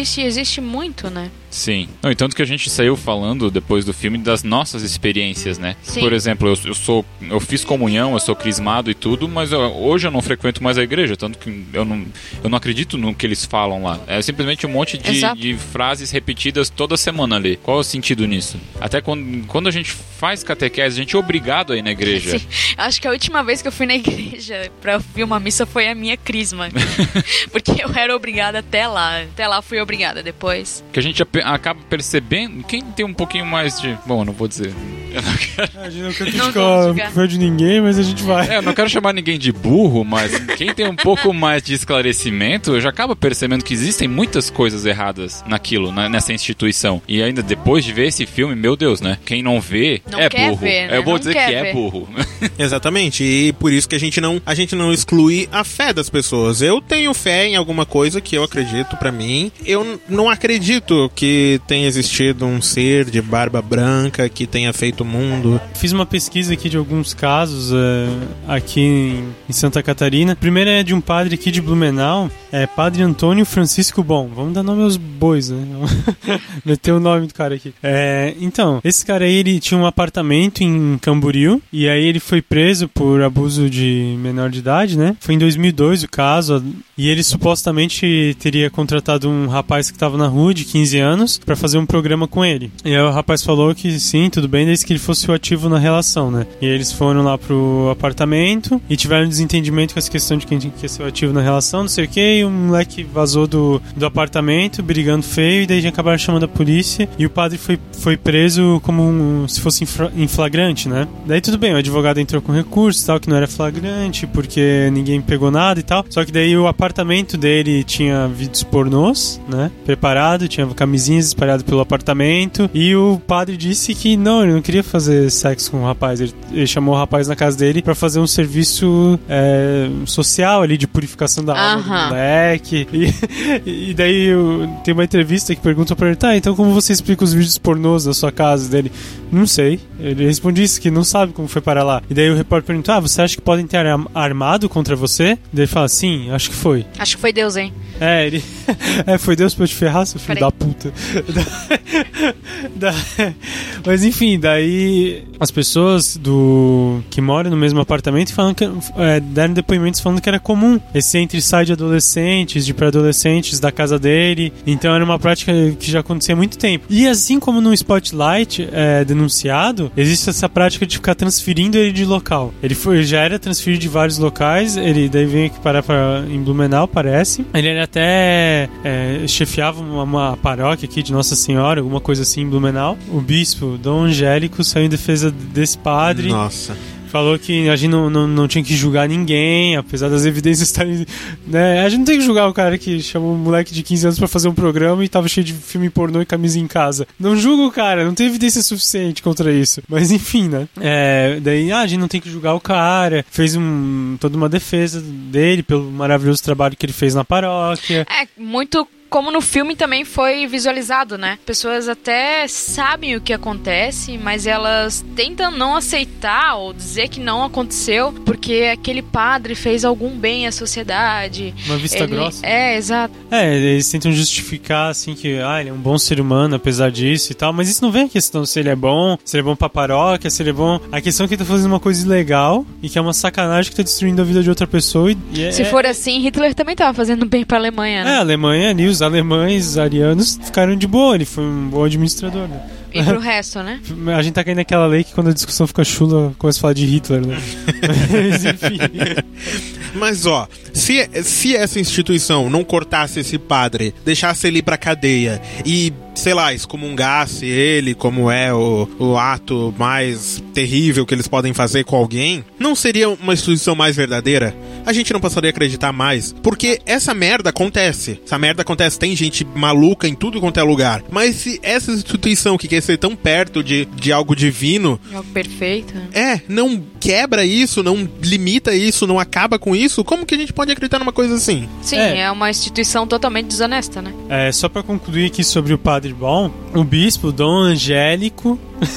muito, né? Sim. Não, e tanto que a gente saiu falando depois do filme das nossas experiências, né? Sim. Por exemplo, eu fiz comunhão, eu sou crismado e tudo, mas hoje eu não frequento mais a igreja, tanto que eu não acredito no que eles falam lá. É simplesmente um monte de frases repetidas toda semana ali. Qual é o sentido nisso? Até quando a gente faz catequese, a gente é obrigado a ir na igreja. Sim. Acho que a última vez que eu fui na igreja pra ouvir uma missa foi a minha crisma. Porque eu era obrigada até lá. Até lá fui obrigada, depois. Que a gente acaba percebendo, quem tem um pouquinho mais de... Bom, eu não vou dizer. Eu não quero... A gente não quer criticar de ninguém, mas a gente vai. Eu não quero chamar ninguém de burro, mas quem tem um pouco mais de esclarecimento já acaba percebendo que existem muitas coisas erradas naquilo, nessa instituição. E ainda depois de ver esse filme, meu Deus, né? Quem não vê não é quer burro. Ver, né? Eu vou não dizer que é burro. Exatamente, e por isso que a gente não exclui a fé das pessoas. Eu tenho fé em alguma coisa que eu acredito pra mim. Eu não acredito que tenha existido um ser de barba branca que tenha feito o mundo. Fiz uma pesquisa aqui de alguns casos aqui em Santa Catarina. Primeiro é de um padre aqui de Blumenau, Padre Antônio Francisco Bom. Vamos dar nome aos bois, né? Meter o nome do cara aqui. Então, esse cara aí, ele tinha um apartamento em Camboriú, e aí ele foi preso por abuso de menor de idade, né? Foi em 2002 o caso, e ele supostamente teria contratado um rapaz que estava na rua de 15 anos pra fazer um programa com ele. E aí o rapaz falou que sim, tudo bem, desde que ele fosse o ativo na relação, né? E aí eles foram lá pro apartamento e tiveram um desentendimento com essa questão de quem tinha que ser o ativo na relação, não sei o que, e o moleque vazou do apartamento, brigando feio, e daí já acabaram chamando a polícia, e o padre foi preso como se fosse em flagrante, né? Daí tudo bem, o advogado entrou com recurso e tal, que não era flagrante, porque ninguém pegou nada e tal, só que daí o apartamento dele tinha vídeos pornôs, né? Preparado, tinha camisinhas espalhadas pelo apartamento, e o padre disse que não, ele não queria fazer sexo com o rapaz, ele chamou o rapaz na casa dele pra fazer um serviço social ali, de purificação da alma do moleque, e daí tem uma entrevista que pergunta pra ele, tá, então como você explica os vídeos pornôs da sua casa? Dele, não sei, ele responde isso, que não sabe como foi parar lá. E daí o repórter pergunta, você acha que podem ter armado contra você? Daí ele fala, sim, acho que foi. Acho que foi Deus, hein? Ele... foi Deus pra te ferrar, seu filho da puta. Mas enfim, daí as pessoas que moram no mesmo apartamento falam que, deram depoimentos falando que era comum esse entra e sai de adolescentes, de pré-adolescentes da casa dele. Então era uma prática que já acontecia há muito tempo. E assim como no Spotlight denunciado, existe essa prática de ficar transferindo ele de local. Ele já era transferido de vários locais, ele daí veio aqui parar em Blumenau, parece. Ele até chefiava uma paróquia aqui de Nossa Senhora, alguma coisa assim em Blumenau. O bispo Dom Angélico saiu em defesa desse padre. Nossa. Falou que a gente não tinha que julgar ninguém, apesar das evidências estarem... Né? A gente não tem que julgar o cara que chamou um moleque de 15 anos pra fazer um programa e tava cheio de filme pornô e camisa em casa. Não julga o cara, não tem evidência suficiente contra isso. Mas enfim, né? Daí a gente não tem que julgar o cara. Fez toda uma defesa dele pelo maravilhoso trabalho que ele fez na paróquia. Muito... Como no filme também foi visualizado, né? Pessoas até sabem o que acontece, mas elas tentam não aceitar ou dizer que não aconteceu porque aquele padre fez algum bem à sociedade. Uma vista grossa. Exato. Eles tentam justificar, assim, que ele é um bom ser humano apesar disso e tal, mas isso não vem a questão se ele é bom pra paróquia, se ele é bom... A questão é que ele tá fazendo uma coisa ilegal e que é uma sacanagem que tá destruindo a vida de outra pessoa se for assim, Hitler também tava fazendo bem pra Alemanha, né? A Alemanha ali, os alemães, arianos, ficaram de boa. Ele foi um bom administrador, né? E pro resto, né? A gente tá caindo naquela lei que quando a discussão fica chula, começa a falar de Hitler, né? Mas, enfim. Mas, se essa instituição não cortasse esse padre, deixasse ele ir pra cadeia e, sei lá, excomungasse ele, como é o ato mais terrível que eles podem fazer com alguém, não seria uma instituição mais verdadeira? A gente não passaria a acreditar mais. Porque essa merda acontece. Tem gente maluca em tudo quanto é lugar. Mas se essa instituição que quer ser tão perto de algo divino... Algo perfeito. Não quebra isso, não limita isso, não acaba com isso, como que a gente pode acreditar numa coisa assim? Sim, é uma instituição totalmente desonesta, né? Só pra concluir aqui sobre o Padre Bom, o bispo Dom Angélico...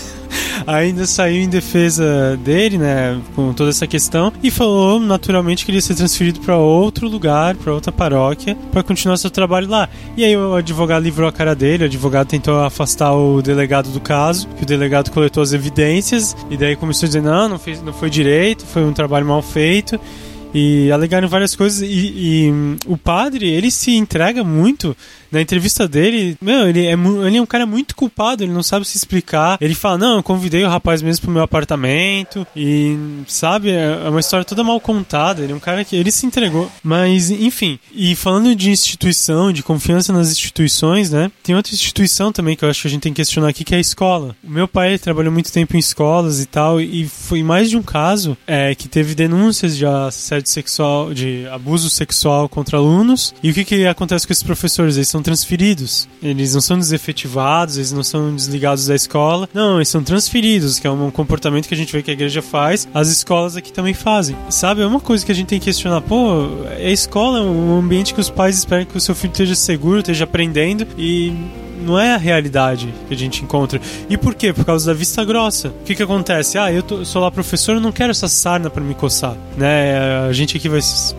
ainda saiu em defesa dele, né, com toda essa questão, e falou naturalmente que ele ia ser transferido para outro lugar, para outra paróquia, para continuar seu trabalho lá. E aí o advogado livrou a cara dele, o advogado tentou afastar o delegado do caso, que o delegado coletou as evidências, e daí começou a dizer, não foi direito, foi um trabalho mal feito, e alegaram várias coisas, e o padre, ele se entrega muito. Na entrevista dele, ele é um cara muito culpado, ele não sabe se explicar. Ele fala, não, eu convidei o rapaz mesmo pro meu apartamento. E, sabe, é uma história toda mal contada. Ele é um cara que ele se entregou. Mas, enfim, e falando de instituição, de confiança nas instituições, né? Tem outra instituição também que eu acho que a gente tem que questionar aqui, que é a escola. O meu pai trabalhou muito tempo em escolas e tal, e foi mais de um caso que teve denúncias de assédio sexual, de abuso sexual contra alunos. E o que acontece com esses professores? Eles são transferidos. Eles não são desefetivados, eles não são desligados da escola. Não, eles são transferidos, que é um comportamento que a gente vê que a igreja faz, as escolas aqui também fazem. Sabe, é uma coisa que a gente tem que questionar. A escola é um ambiente que os pais esperam que o seu filho esteja seguro, esteja aprendendo, e não é a realidade que a gente encontra. E por quê? Por causa da vista grossa. O que acontece? Eu sou lá professor, eu não quero essa sarna pra me coçar, né? A gente aqui vai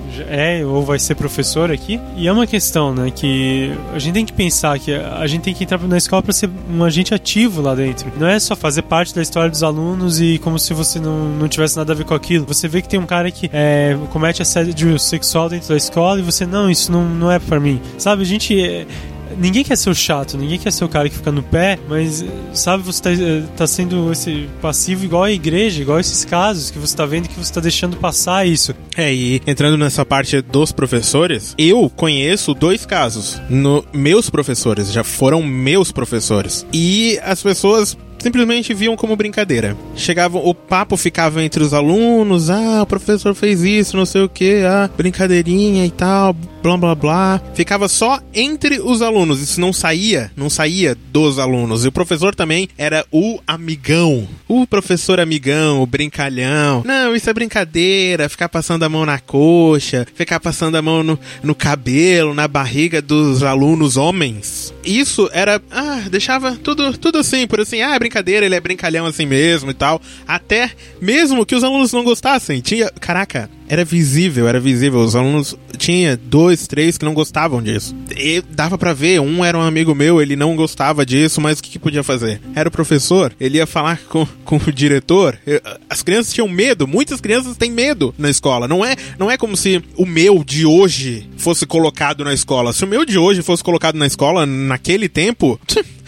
ser professor aqui, e é uma questão, né, que a gente tem que pensar que a gente tem que entrar na escola pra ser um agente ativo lá dentro. Não é só fazer parte da história dos alunos e como se você não tivesse nada a ver com aquilo. Você vê que tem um cara que comete assédio sexual dentro da escola e você, isso não é pra mim. Sabe, a gente... Ninguém quer ser o chato, ninguém quer ser o cara que fica no pé, mas, sabe, você tá sendo esse passivo igual a igreja, igual a esses casos que você tá vendo que você tá deixando passar isso. E entrando nessa parte dos professores, eu conheço 2 casos. Meus professores, já foram meus professores. E as pessoas simplesmente viam como brincadeira. O papo ficava entre os alunos, o professor fez isso, não sei o que, brincadeirinha e tal, blá blá blá. Ficava só entre os alunos, isso não saía dos alunos. E o professor também era o amigão, o professor amigão, o brincalhão. Não, isso é brincadeira, ficar passando a mão na coxa, ficar passando a mão no cabelo, na barriga dos alunos homens. Isso era, deixava tudo assim, por assim, brincadeira, ele é brincalhão assim mesmo e tal. Até mesmo que os alunos não gostassem. Caraca, era visível. Os alunos, tinha 2, 3 que não gostavam disso. E dava pra ver, um era um amigo meu, ele não gostava disso, mas o que podia fazer? Era o professor, ele ia falar com o diretor. As crianças tinham medo, muitas crianças têm medo na escola. Não é como se o meu de hoje fosse colocado na escola. Se o meu de hoje fosse colocado na escola naquele tempo,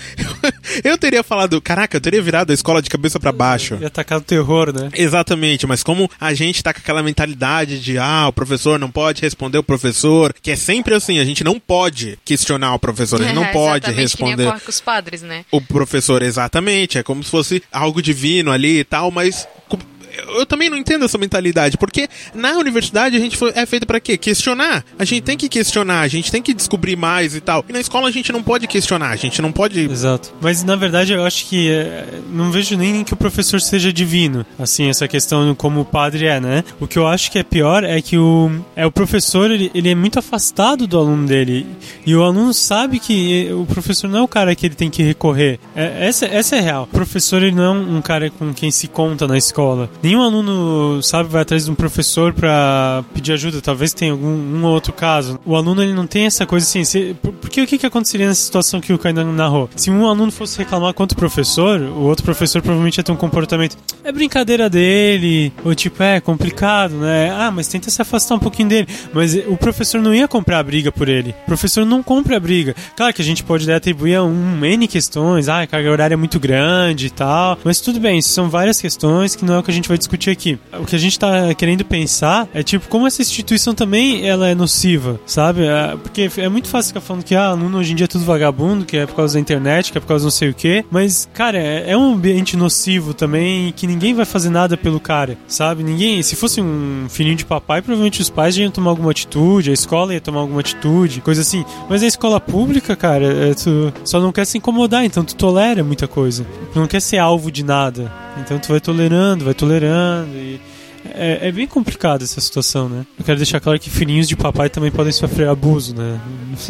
eu teria falado, caraca, eu teria virado a escola de cabeça pra baixo. Ia atacar o terror, né? Exatamente, mas como a gente tá com aquela mentalidade de, o professor não pode responder o professor, que é sempre assim, a gente não pode questionar o professor, a gente não pode responder. Que nem ocorre com os padres, né? O professor, exatamente, é como se fosse algo divino ali e tal, mas eu também não entendo essa mentalidade, porque na universidade a gente é feito pra quê? Questionar. A gente tem que questionar, a gente tem que descobrir mais e tal. E na escola a gente não pode questionar, a gente não pode... Exato. Mas na verdade eu acho que não vejo nem que o professor seja divino, assim, essa questão como o padre é, né? O que eu acho que é pior é que o professor, ele é muito afastado do aluno dele. E o aluno sabe que o professor não é o cara que ele tem que recorrer. Essa é real. O professor, ele não é um cara com quem se conta na escola. Nenhum aluno, sabe, vai atrás de um professor pra pedir ajuda. Talvez tenha um ou outro caso. O aluno, ele não tem essa coisa assim. Porque o que aconteceria nessa situação que o Kainan narrou? Se um aluno fosse reclamar contra o professor, o outro professor provavelmente ia ter um comportamento. É brincadeira dele. Ou tipo, é complicado, né? Mas tenta se afastar um pouquinho dele. Mas o professor não ia comprar a briga por ele. O professor não compra a briga. Claro que a gente pode atribuir a N questões. A carga horária é muito grande e tal. Mas tudo bem, isso são várias questões que não é o que a gente vai discutir aqui. O que a gente tá querendo pensar é tipo, como essa instituição também ela é nociva, sabe? Porque é muito fácil ficar falando que aluno hoje em dia é tudo vagabundo, que é por causa da internet, que é por causa não sei o quê. Mas, cara, é um ambiente nocivo também, que ninguém vai fazer nada pelo cara, sabe? Ninguém, se fosse um filhinho de papai, provavelmente os pais já iam tomar alguma atitude, a escola ia tomar alguma atitude, coisa assim. Mas a escola pública, cara, tu só não quer se incomodar, então tu tolera muita coisa. Tu não quer ser alvo de nada. Então tu vai tolerando e... É bem complicado essa situação, né? Eu quero deixar claro que filhinhos de papai também podem sofrer abuso, né?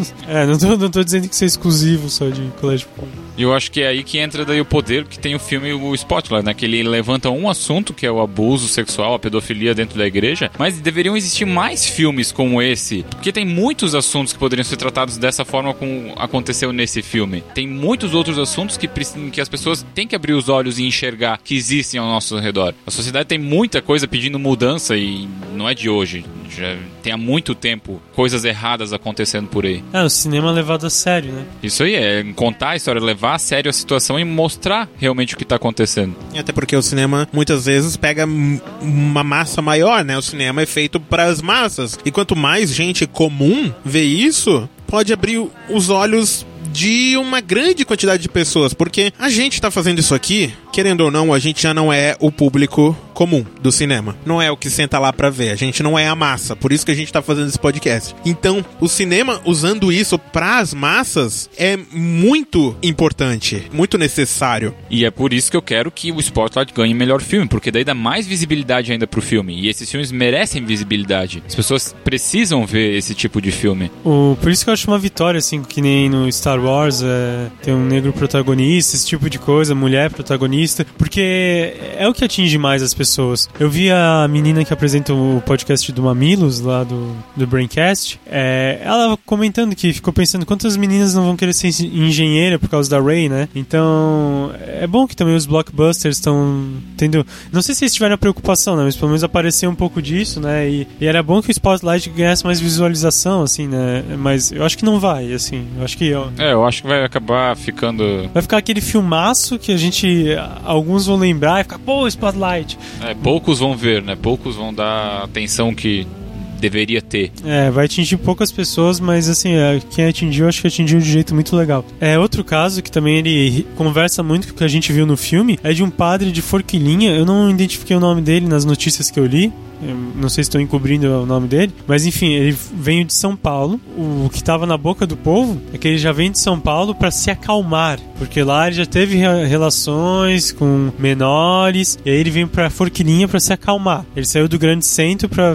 Não tô dizendo que isso é exclusivo só de colégio público. E eu acho que é aí que entra daí o poder que tem o filme o Spotlight, né? Que ele levanta um assunto, que é o abuso sexual, a pedofilia dentro da igreja, mas deveriam existir mais filmes como esse, porque tem muitos assuntos que poderiam ser tratados dessa forma como aconteceu nesse filme. Tem muitos outros assuntos que as pessoas têm que abrir os olhos e enxergar que existem ao nosso redor. A sociedade tem muita coisa pedindo mudança e não é de hoje. Já tem há muito tempo coisas erradas acontecendo por aí. O cinema é levado a sério, né? Isso aí, é contar a história, levar a sério a situação e mostrar realmente o que está acontecendo. Até porque o cinema muitas vezes pega uma massa maior, né? O cinema é feito para as massas. E quanto mais gente comum vê isso, pode abrir os olhos de uma grande quantidade de pessoas, porque a gente tá fazendo isso aqui, querendo ou não, a gente já não é o público comum do cinema. Não é o que senta lá pra ver, a gente não é a massa, por isso que a gente tá fazendo esse podcast. Então, o cinema usando isso pras massas é muito importante, muito necessário. E é por isso que eu quero que o Spotlight ganhe melhor filme, porque daí dá mais visibilidade ainda pro filme, e esses filmes merecem visibilidade. As pessoas precisam ver esse tipo de filme. Por isso que eu acho uma vitória, assim, que nem no Star Wars, tem um negro protagonista, esse tipo de coisa, mulher protagonista, porque é o que atinge mais as pessoas. Eu vi a menina que apresenta o podcast do Mamilos, lá do Braincast, ela comentando que ficou pensando quantas meninas não vão querer ser engenheira por causa da Rey, né? Então, é bom que também os blockbusters estão tendo... Não sei se eles tiveram a preocupação, né? Mas pelo menos apareceu um pouco disso, né? E era bom que o Spotlight ganhasse mais visualização, assim, né? Mas eu acho que não vai, assim. Eu acho que... eu acho que vai acabar ficando... Vai ficar aquele filmaço que alguns vão lembrar e ficar, pô, Spotlight. Poucos vão ver, né? Poucos vão dar a atenção que deveria ter. Vai atingir poucas pessoas, mas assim, quem atingiu, acho que atingiu de um jeito muito legal. Outro caso que também ele conversa muito com o que a gente viu no filme, é de um padre de Forquilinha. Eu não identifiquei o nome dele nas notícias que eu li. Eu não sei se estou encobrindo o nome dele, mas enfim, ele veio de São Paulo. O que estava na boca do povo é que ele já vem de São Paulo para se acalmar, porque lá ele já teve relações com menores, e aí ele veio para Forquilinha para se acalmar. Ele saiu do grande centro para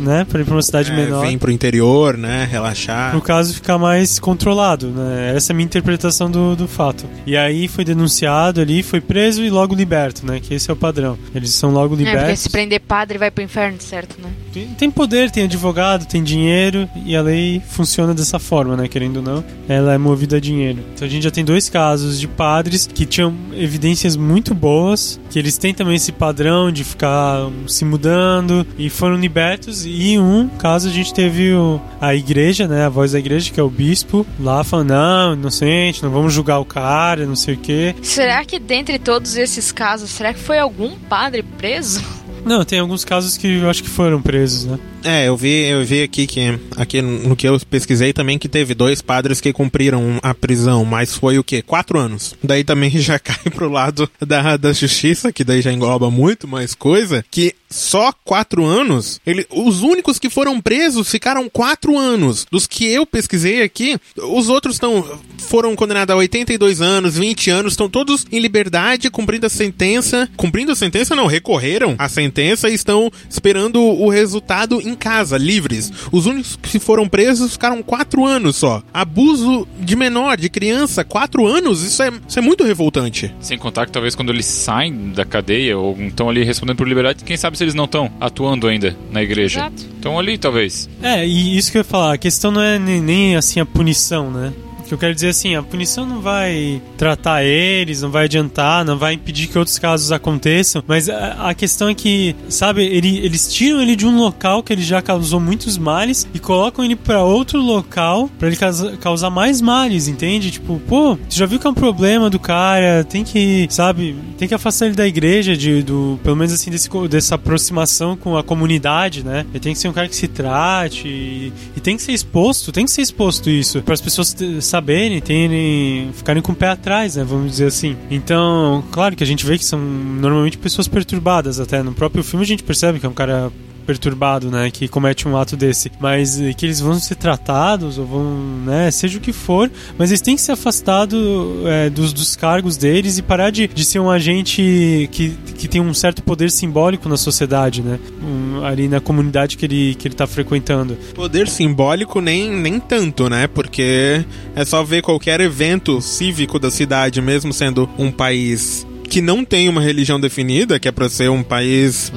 né? Pra ir pra uma cidade menor. Vem pro interior, né? Relaxar. Pro caso ficar mais controlado, né? Essa é a minha interpretação do fato. E aí foi denunciado ali, foi preso e logo liberto, né? Que esse é o padrão. Eles são logo libertos. Porque se prender padre vai pro inferno, certo, né? Tem poder, tem advogado, tem dinheiro, e a lei funciona dessa forma, né? Querendo ou não, ela é movida a dinheiro. Então a gente já tem 2 casos de padres que tinham evidências muito boas, que eles têm também esse padrão de ficar se mudando e foram libertos. E um caso a gente teve a igreja, né? A voz da igreja, que é o bispo, lá falando, não, inocente, não vamos julgar o cara, não sei o quê. Será que dentre todos esses casos, será que foi algum padre preso? Não, tem alguns casos que eu acho que foram presos, né? Eu vi aqui no que eu pesquisei também que teve 2 padres que cumpriram a prisão, mas foi o quê? 4 anos. Daí também já cai pro lado da justiça, que daí já engloba muito mais coisa, que só 4 anos, os únicos que foram presos ficaram 4 anos. Dos que eu pesquisei aqui, os outros foram condenados a 82 anos, 20 anos, estão todos em liberdade, cumprindo a sentença. Cumprindo a sentença não, recorreram à sentença e estão esperando o resultado em casa, livres. Os únicos que foram presos ficaram 4 anos só. Abuso de menor, de criança, 4 anos, isso é muito revoltante. Sem contar que talvez quando eles saem da cadeia ou estão ali respondendo por liberdade, quem sabe se eles não estão atuando ainda na igreja. Exato. Estão ali, talvez. E isso que eu ia falar, a questão não é nem assim a punição, né? Que eu quero dizer assim, a punição não vai tratar eles, não vai adiantar, não vai impedir que outros casos aconteçam, mas a questão é que, sabe, eles tiram ele de um local que ele já causou muitos males e colocam ele pra outro local pra ele causar mais males, entende? Tipo, pô, você já viu que é um problema do cara, tem que, sabe, tem que afastar ele da igreja, pelo menos assim, dessa aproximação com a comunidade, né? Ele tem que ser um cara que se trate e tem que ser exposto isso, para as pessoas saberem, ficarem com o pé atrás, né, vamos dizer assim. Então, claro que a gente vê que são normalmente pessoas perturbadas, até no próprio filme a gente percebe que é um cara perturbado, né, que comete um ato desse, mas que eles vão ser tratados ou vão, né, seja o que for, mas eles têm que ser afastados dos cargos deles e parar de ser um agente que tem um certo poder simbólico na sociedade, né, ali na comunidade que ele tá frequentando. Poder simbólico nem tanto, né, porque é só ver qualquer evento cívico da cidade, mesmo sendo um país que não tem uma religião definida, que é pra ser um país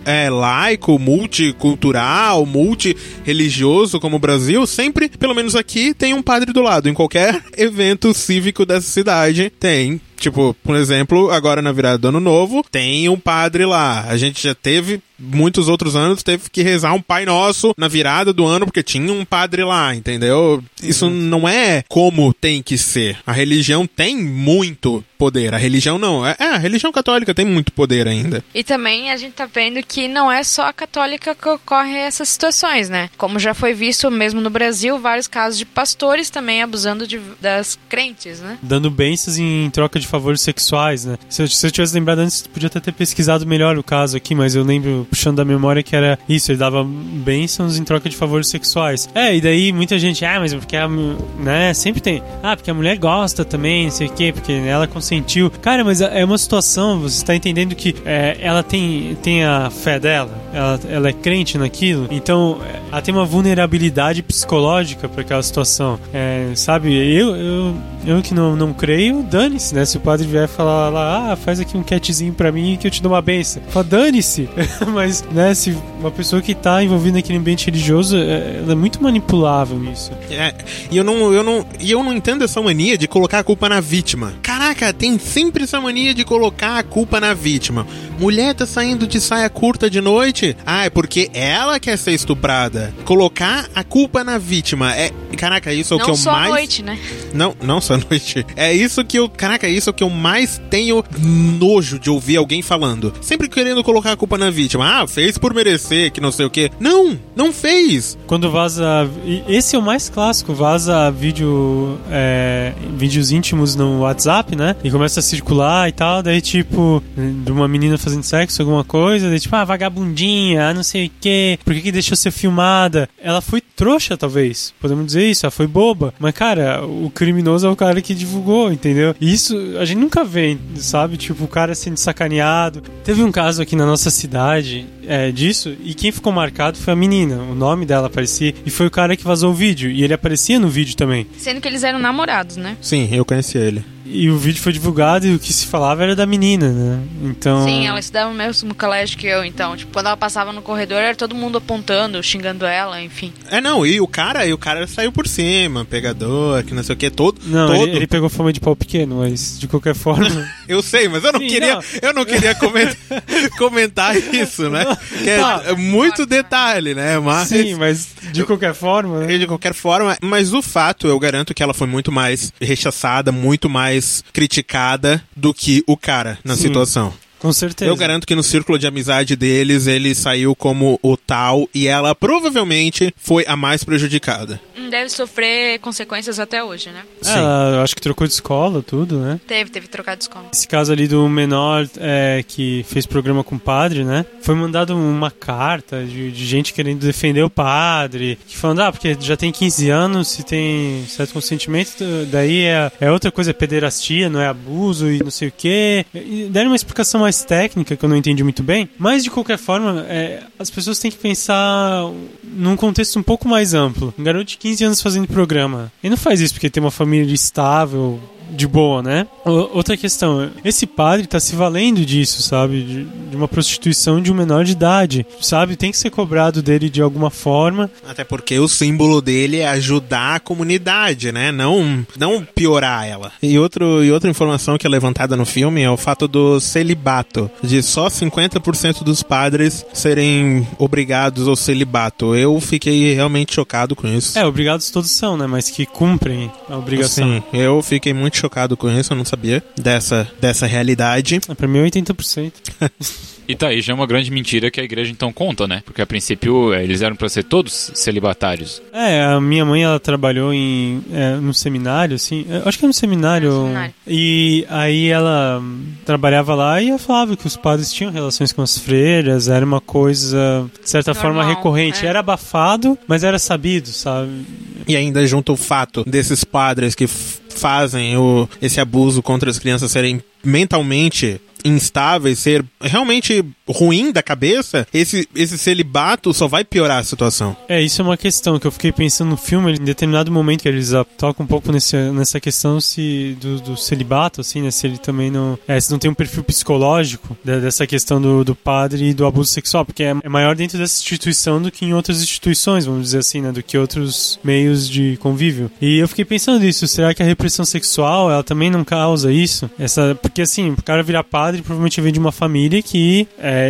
laico, multicultural, multireligioso como o Brasil, sempre, pelo menos aqui, tem um padre do lado. Em qualquer evento cívico dessa cidade, tem. Tipo, por exemplo, agora na virada do Ano Novo, tem um padre lá. A gente já teve, muitos outros anos, teve que rezar um Pai Nosso na virada do ano, porque tinha um padre lá, entendeu? Isso não é como tem que ser. A religião tem muito poder. A religião não. A religião católica tem muito poder ainda. E também a gente tá vendo que não é só a católica que ocorre essas situações, né? Como já foi visto mesmo no Brasil, vários casos de pastores também abusando das crentes, né? Dando bênçãos em troca de favores sexuais, né? Se eu tivesse lembrado antes, podia até ter pesquisado melhor o caso aqui, mas eu lembro, puxando da memória, que era isso, ele dava bênçãos em troca de favores sexuais. E daí muita gente, mas porque né, sempre tem, porque a mulher gosta também, não sei o quê, porque ela consentiu. Cara, mas é uma situação, você está entendendo que ela tem a fé dela, ela é crente naquilo, então ela tem uma vulnerabilidade psicológica para aquela situação. Sabe, eu que não creio, dane-se, né? Se o padre vier falar lá, faz aqui um catzinho pra mim que eu te dou uma benção. Fala, dane-se! Mas, né, se uma pessoa que tá envolvida naquele ambiente religioso, ela é muito manipulável nisso. E eu não entendo essa mania de colocar a culpa na vítima. Caraca, tem sempre essa mania de colocar a culpa na vítima. Mulher tá saindo de saia curta de noite? É porque ela quer ser estuprada. Colocar a culpa na vítima. Caraca, isso é o que eu mais... Não só à noite, né? Não só à noite. É isso que eu mais tenho nojo de ouvir alguém falando. Sempre querendo colocar a culpa na vítima. Fez por merecer, que não sei o quê. Não fez. Quando vaza... Esse é o mais clássico. Vaza vídeos íntimos no WhatsApp. WhatsApp, né? E começa a circular e tal, daí tipo, de uma menina fazendo sexo, alguma coisa, daí tipo, vagabundinha, não sei o quê, por que deixou ser filmada? Ela foi trouxa, talvez, podemos dizer isso, ela foi boba, mas cara, o criminoso é o cara que divulgou, entendeu? E isso a gente nunca vê, sabe? Tipo, o cara sendo sacaneado. Teve um caso aqui na nossa cidade disso, e quem ficou marcado foi a menina, o nome dela aparecia, e foi o cara que vazou o vídeo, e ele aparecia no vídeo também. Sendo que eles eram namorados, né? Sim, eu conheci ele. E o vídeo foi divulgado e o que se falava era da menina, né? Então... Sim, ela estudava no mesmo colégio que eu, então, tipo, quando ela passava no corredor, era todo mundo apontando, xingando ela, enfim. Não, e o cara saiu por cima, pegador, que não sei o que, todo... Não, ele pegou fama de pau pequeno, mas de qualquer forma... Eu sei, mas eu não queria comentar isso, né? Que é muito detalhe, né? Mas... Sim, mas de qualquer forma... Né? De qualquer forma, mas o fato, eu garanto que ela foi muito mais rechaçada, muito mais criticada do que o cara na situação. Com certeza. Eu garanto que no círculo de amizade deles, ele saiu como o tal e ela provavelmente foi a mais prejudicada. Deve sofrer consequências até hoje, né? Sim. Ela acho que trocou de escola, tudo, né? Teve trocado de escola. Esse caso ali do menor que fez programa com o padre, né? Foi mandado uma carta de gente querendo defender o padre, que falando, porque já tem 15 anos, se tem certo consentimento, daí é outra coisa, é pederastia, não é abuso e não sei o quê. E deram uma explicação mais técnica que eu não entendi muito bem, mas de qualquer forma, as pessoas têm que pensar num contexto um pouco mais amplo. Um garoto de 15 anos fazendo programa. Ele não faz isso porque tem uma família estável, de boa, né? Outra questão, esse padre tá se valendo disso, sabe? De uma prostituição de um menor de idade, sabe? Tem que ser cobrado dele de alguma forma. Até porque o símbolo dele é ajudar a comunidade, né? Não piorar ela. E outra informação que é levantada no filme é o fato do celibato, de só 50% dos padres serem obrigados ao celibato. Eu fiquei realmente chocado com isso. Obrigados todos são, né? Mas que cumprem a obrigação. Sim, eu fiquei muito chocado com isso, eu não sabia dessa realidade. Pra mim é 80%. E tá aí, já é uma grande mentira que a igreja então conta, né? Porque a princípio eles eram pra ser todos celibatários. A minha mãe, ela trabalhou num seminário, assim, acho que era no seminário. E aí ela trabalhava lá e ela falava que os padres tinham relações com as freiras, era uma coisa, de certa forma, recorrente. Era abafado, mas era sabido, sabe? E ainda junto o fato desses padres que fazem esse abuso contra as crianças serem mentalmente instáveis, ser realmente ruim da cabeça, esse celibato só vai piorar a situação. Isso é uma questão que eu fiquei pensando no filme, em determinado momento que eles tocam um pouco nessa questão do celibato, assim, né, se ele também não... se não tem um perfil psicológico dessa questão do padre e do abuso sexual, porque é maior dentro dessa instituição do que em outras instituições, vamos dizer assim, né, do que outros meios de convívio. E eu fiquei pensando nisso, será que a repressão sexual, ela também não causa isso? Porque assim, o cara virar padre provavelmente vem de uma família que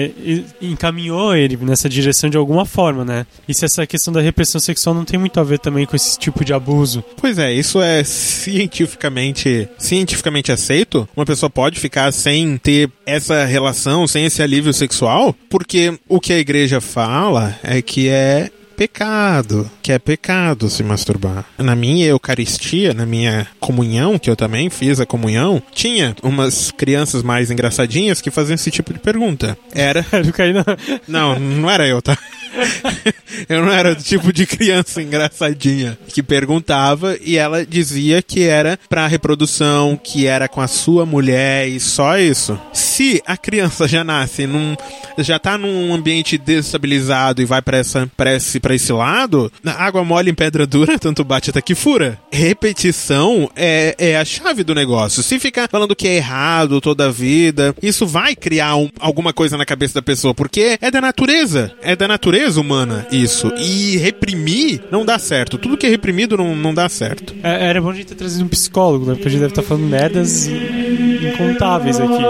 encaminhou ele nessa direção de alguma forma, né? E se essa questão da repressão sexual não tem muito a ver também com esse tipo de abuso? Pois isso é cientificamente aceito? Uma pessoa pode ficar sem ter essa relação, sem esse alívio sexual? Porque o que a igreja fala é que é pecado se masturbar. Na minha eucaristia, na minha comunhão, que eu também fiz a comunhão, tinha umas crianças mais engraçadinhas que faziam esse tipo de pergunta. Não era eu, tá? Eu não era do tipo de criança engraçadinha que perguntava, e ela dizia que era pra reprodução, que era com a sua mulher e só isso. Se a criança já nasce já tá num ambiente destabilizado e vai pra esse lado, água mole em pedra dura, tanto bate até que fura. Repetição é a chave do negócio. Se ficar falando que é errado toda a vida, isso vai criar alguma coisa na cabeça da pessoa, porque é da natureza humana isso. E reprimir não dá certo. Tudo que é reprimido não dá certo. Era bom a gente ter trazido um psicólogo, né? Porque a gente deve estar falando merdas incontáveis aqui.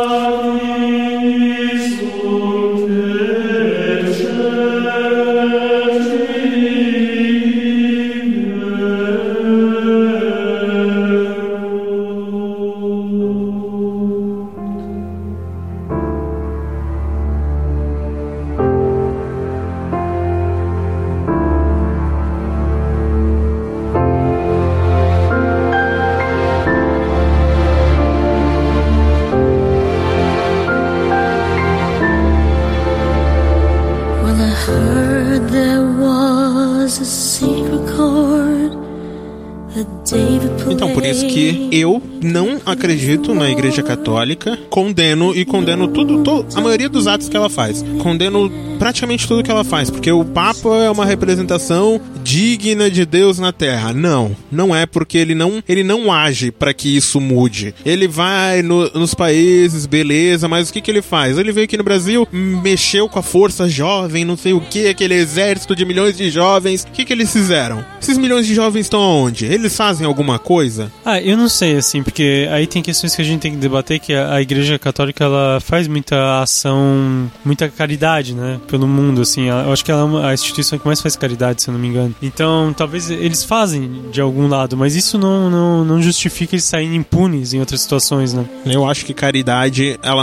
Então, por isso que eu não acredito na Igreja Católica, condeno a maioria dos atos que ela faz. Condeno praticamente tudo que ela faz, porque o Papa é uma representação digna de Deus na Terra. Não é, porque ele não age para que isso mude. Ele vai nos países, beleza, mas o que ele faz? Ele veio aqui no Brasil, mexeu com a força jovem, não sei o que, aquele exército de milhões de jovens. O que eles fizeram? Esses milhões de jovens estão aonde? Eles fazem alguma coisa? Eu não sei, assim, porque aí tem questões que a gente tem que debater, que a Igreja Católica, ela faz muita ação, muita caridade, né, pelo mundo, assim. Eu acho que ela é a instituição que mais faz caridade, se eu não me engano. Então, talvez eles fazem de algum lado, mas isso não justifica eles saírem impunes em outras situações, né? Eu acho que caridade, ela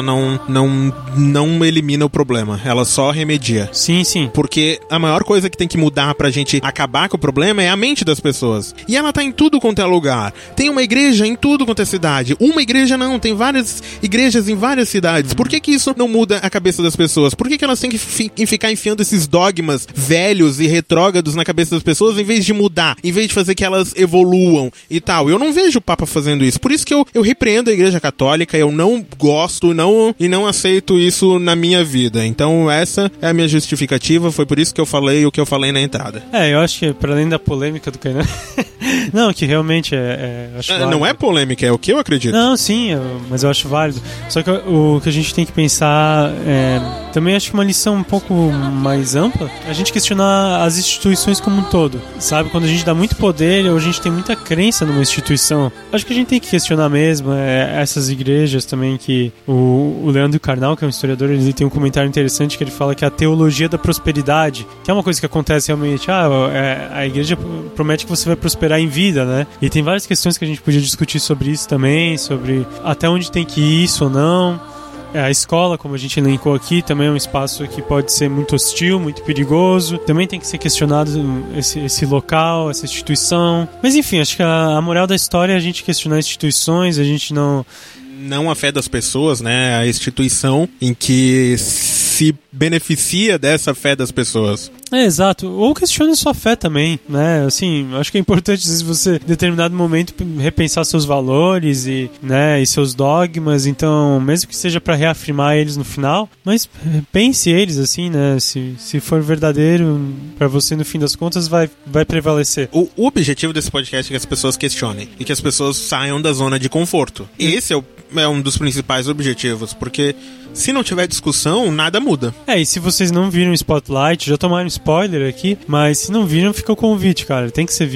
não elimina o problema, ela só remedia. Sim. Porque a maior coisa que tem que mudar pra gente acabar com o problema é a mente das pessoas. E ela tá em tudo quanto é lugar. Tem uma igreja em tudo quanto é cidade. Uma igreja não, tem várias igrejas em várias cidades. Por que isso não muda a cabeça das pessoas? Por que elas têm que ficar enfiando esses dogmas velhos e retrógrados na cabeça das pessoas em vez de mudar, em vez de fazer que elas evoluam e tal? Eu não vejo o Papa fazendo isso. Por isso que eu repreendo a Igreja Católica, eu não gosto e não aceito isso na minha vida. Então essa é a minha justificativa, foi por isso que eu falei o que eu falei na entrada. Eu acho que para além da polêmica do Kainan, não, que realmente acho válido. Não é polêmica, é o que eu acredito. Não, sim, mas eu acho válido. Só que o que a gente tem que pensar também acho que uma lição um pouco mais ampla, a gente questionar as instituições como um todo, sabe? Quando a gente dá muito poder ou a gente tem muita crença numa instituição, acho que a gente tem que questionar mesmo essas igrejas também, que o Leandro Carnal, que é um historiador, ele tem um comentário interessante que ele fala que a teologia da prosperidade, que é uma coisa que acontece realmente, a igreja promete que você vai prosperar em vida, né? E tem várias questões que a gente podia discutir sobre isso também, sobre até onde tem que ir isso ou não. A escola, como a gente elencou aqui, também é um espaço que pode ser muito hostil, muito perigoso. Também tem que ser questionado esse local, essa instituição. Mas enfim, acho que a moral da história é a gente questionar instituições, a gente não a fé das pessoas, né? A instituição em que se beneficia dessa fé das pessoas. Exato. Ou questione sua fé também, né? Assim, acho que é importante, se você, em determinado momento, repensar seus valores e seus dogmas. Então, mesmo que seja para reafirmar eles no final, mas pense eles, assim, né? Se for verdadeiro para você, no fim das contas, vai prevalecer. O objetivo desse podcast é que as pessoas questionem e que as pessoas saiam da zona de conforto. Esse é um dos principais objetivos, porque se não tiver discussão, nada muda. E se vocês não viram Spotlight, já tomaram spoiler aqui, mas se não viram, fica o convite, cara. Tem que ser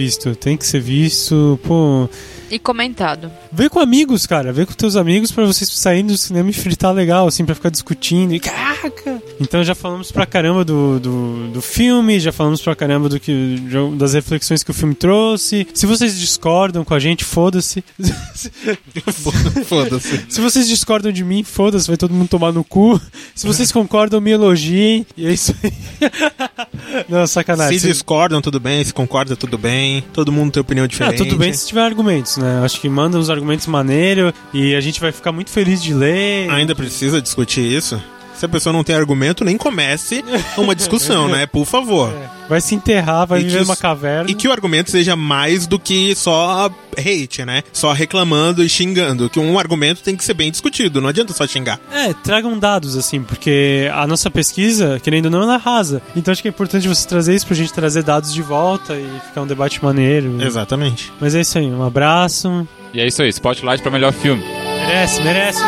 visto, pô. E comentado. Vê com amigos, cara. Vê com teus amigos pra vocês saírem do cinema e fritar legal, assim, pra ficar discutindo. E caraca! Então já falamos pra caramba do filme, já falamos pra caramba das reflexões que o filme trouxe. Se vocês discordam com a gente, foda-se. Foda-se. Se vocês discordam de mim, foda-se, vai todo mundo tomar no cu. Se vocês concordam, me elogiem. E é isso aí. Não, sacanagem. Se discordam, tudo bem. Se concordam, tudo bem. Todo mundo tem opinião diferente. Tudo bem se tiver argumentos, né? Acho que manda uns argumentos maneiros e a gente vai ficar muito feliz de ler. Ainda precisa discutir isso? Se a pessoa não tem argumento, nem comece uma discussão, né? Por favor. Vai se enterrar, vai viver numa caverna. E que o argumento seja mais do que só hate, né? Só reclamando e xingando. Que um argumento tem que ser bem discutido, não adianta só xingar. Tragam dados, assim, porque a nossa pesquisa, querendo ou não, ela arrasa. Então acho que é importante você trazer isso pra gente trazer dados de volta e ficar um debate maneiro. Exatamente. Mas é isso aí, um abraço. E é isso aí, Spotlight pra melhor filme. Merece.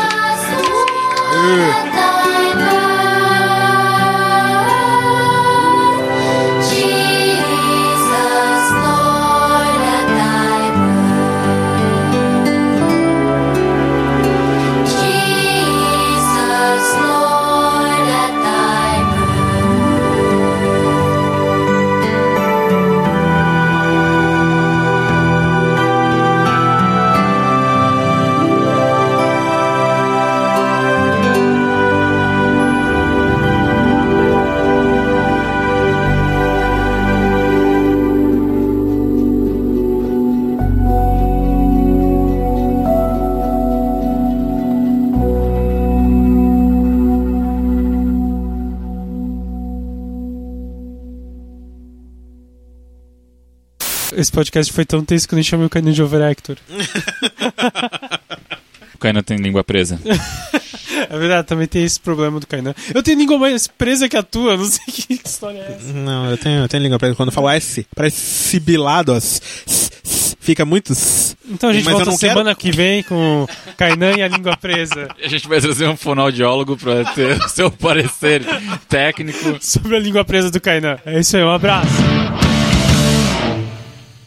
Esse podcast foi tão tenso que eu nem chamei o Kainan de overactor. O Kainan tem língua presa. É verdade, também tem esse problema do Kainan. Eu tenho língua mais presa que a tua, não sei que história é essa. Não, eu tenho língua presa. Quando eu falo S, parece sibilado, ó. Fica muito... Então a gente Mas volta eu não semana que vem com o Kainan e a língua presa. A gente vai trazer um fonoaudiólogo pra ter o seu parecer técnico. Sobre a língua presa do Kainan. É isso aí, um abraço.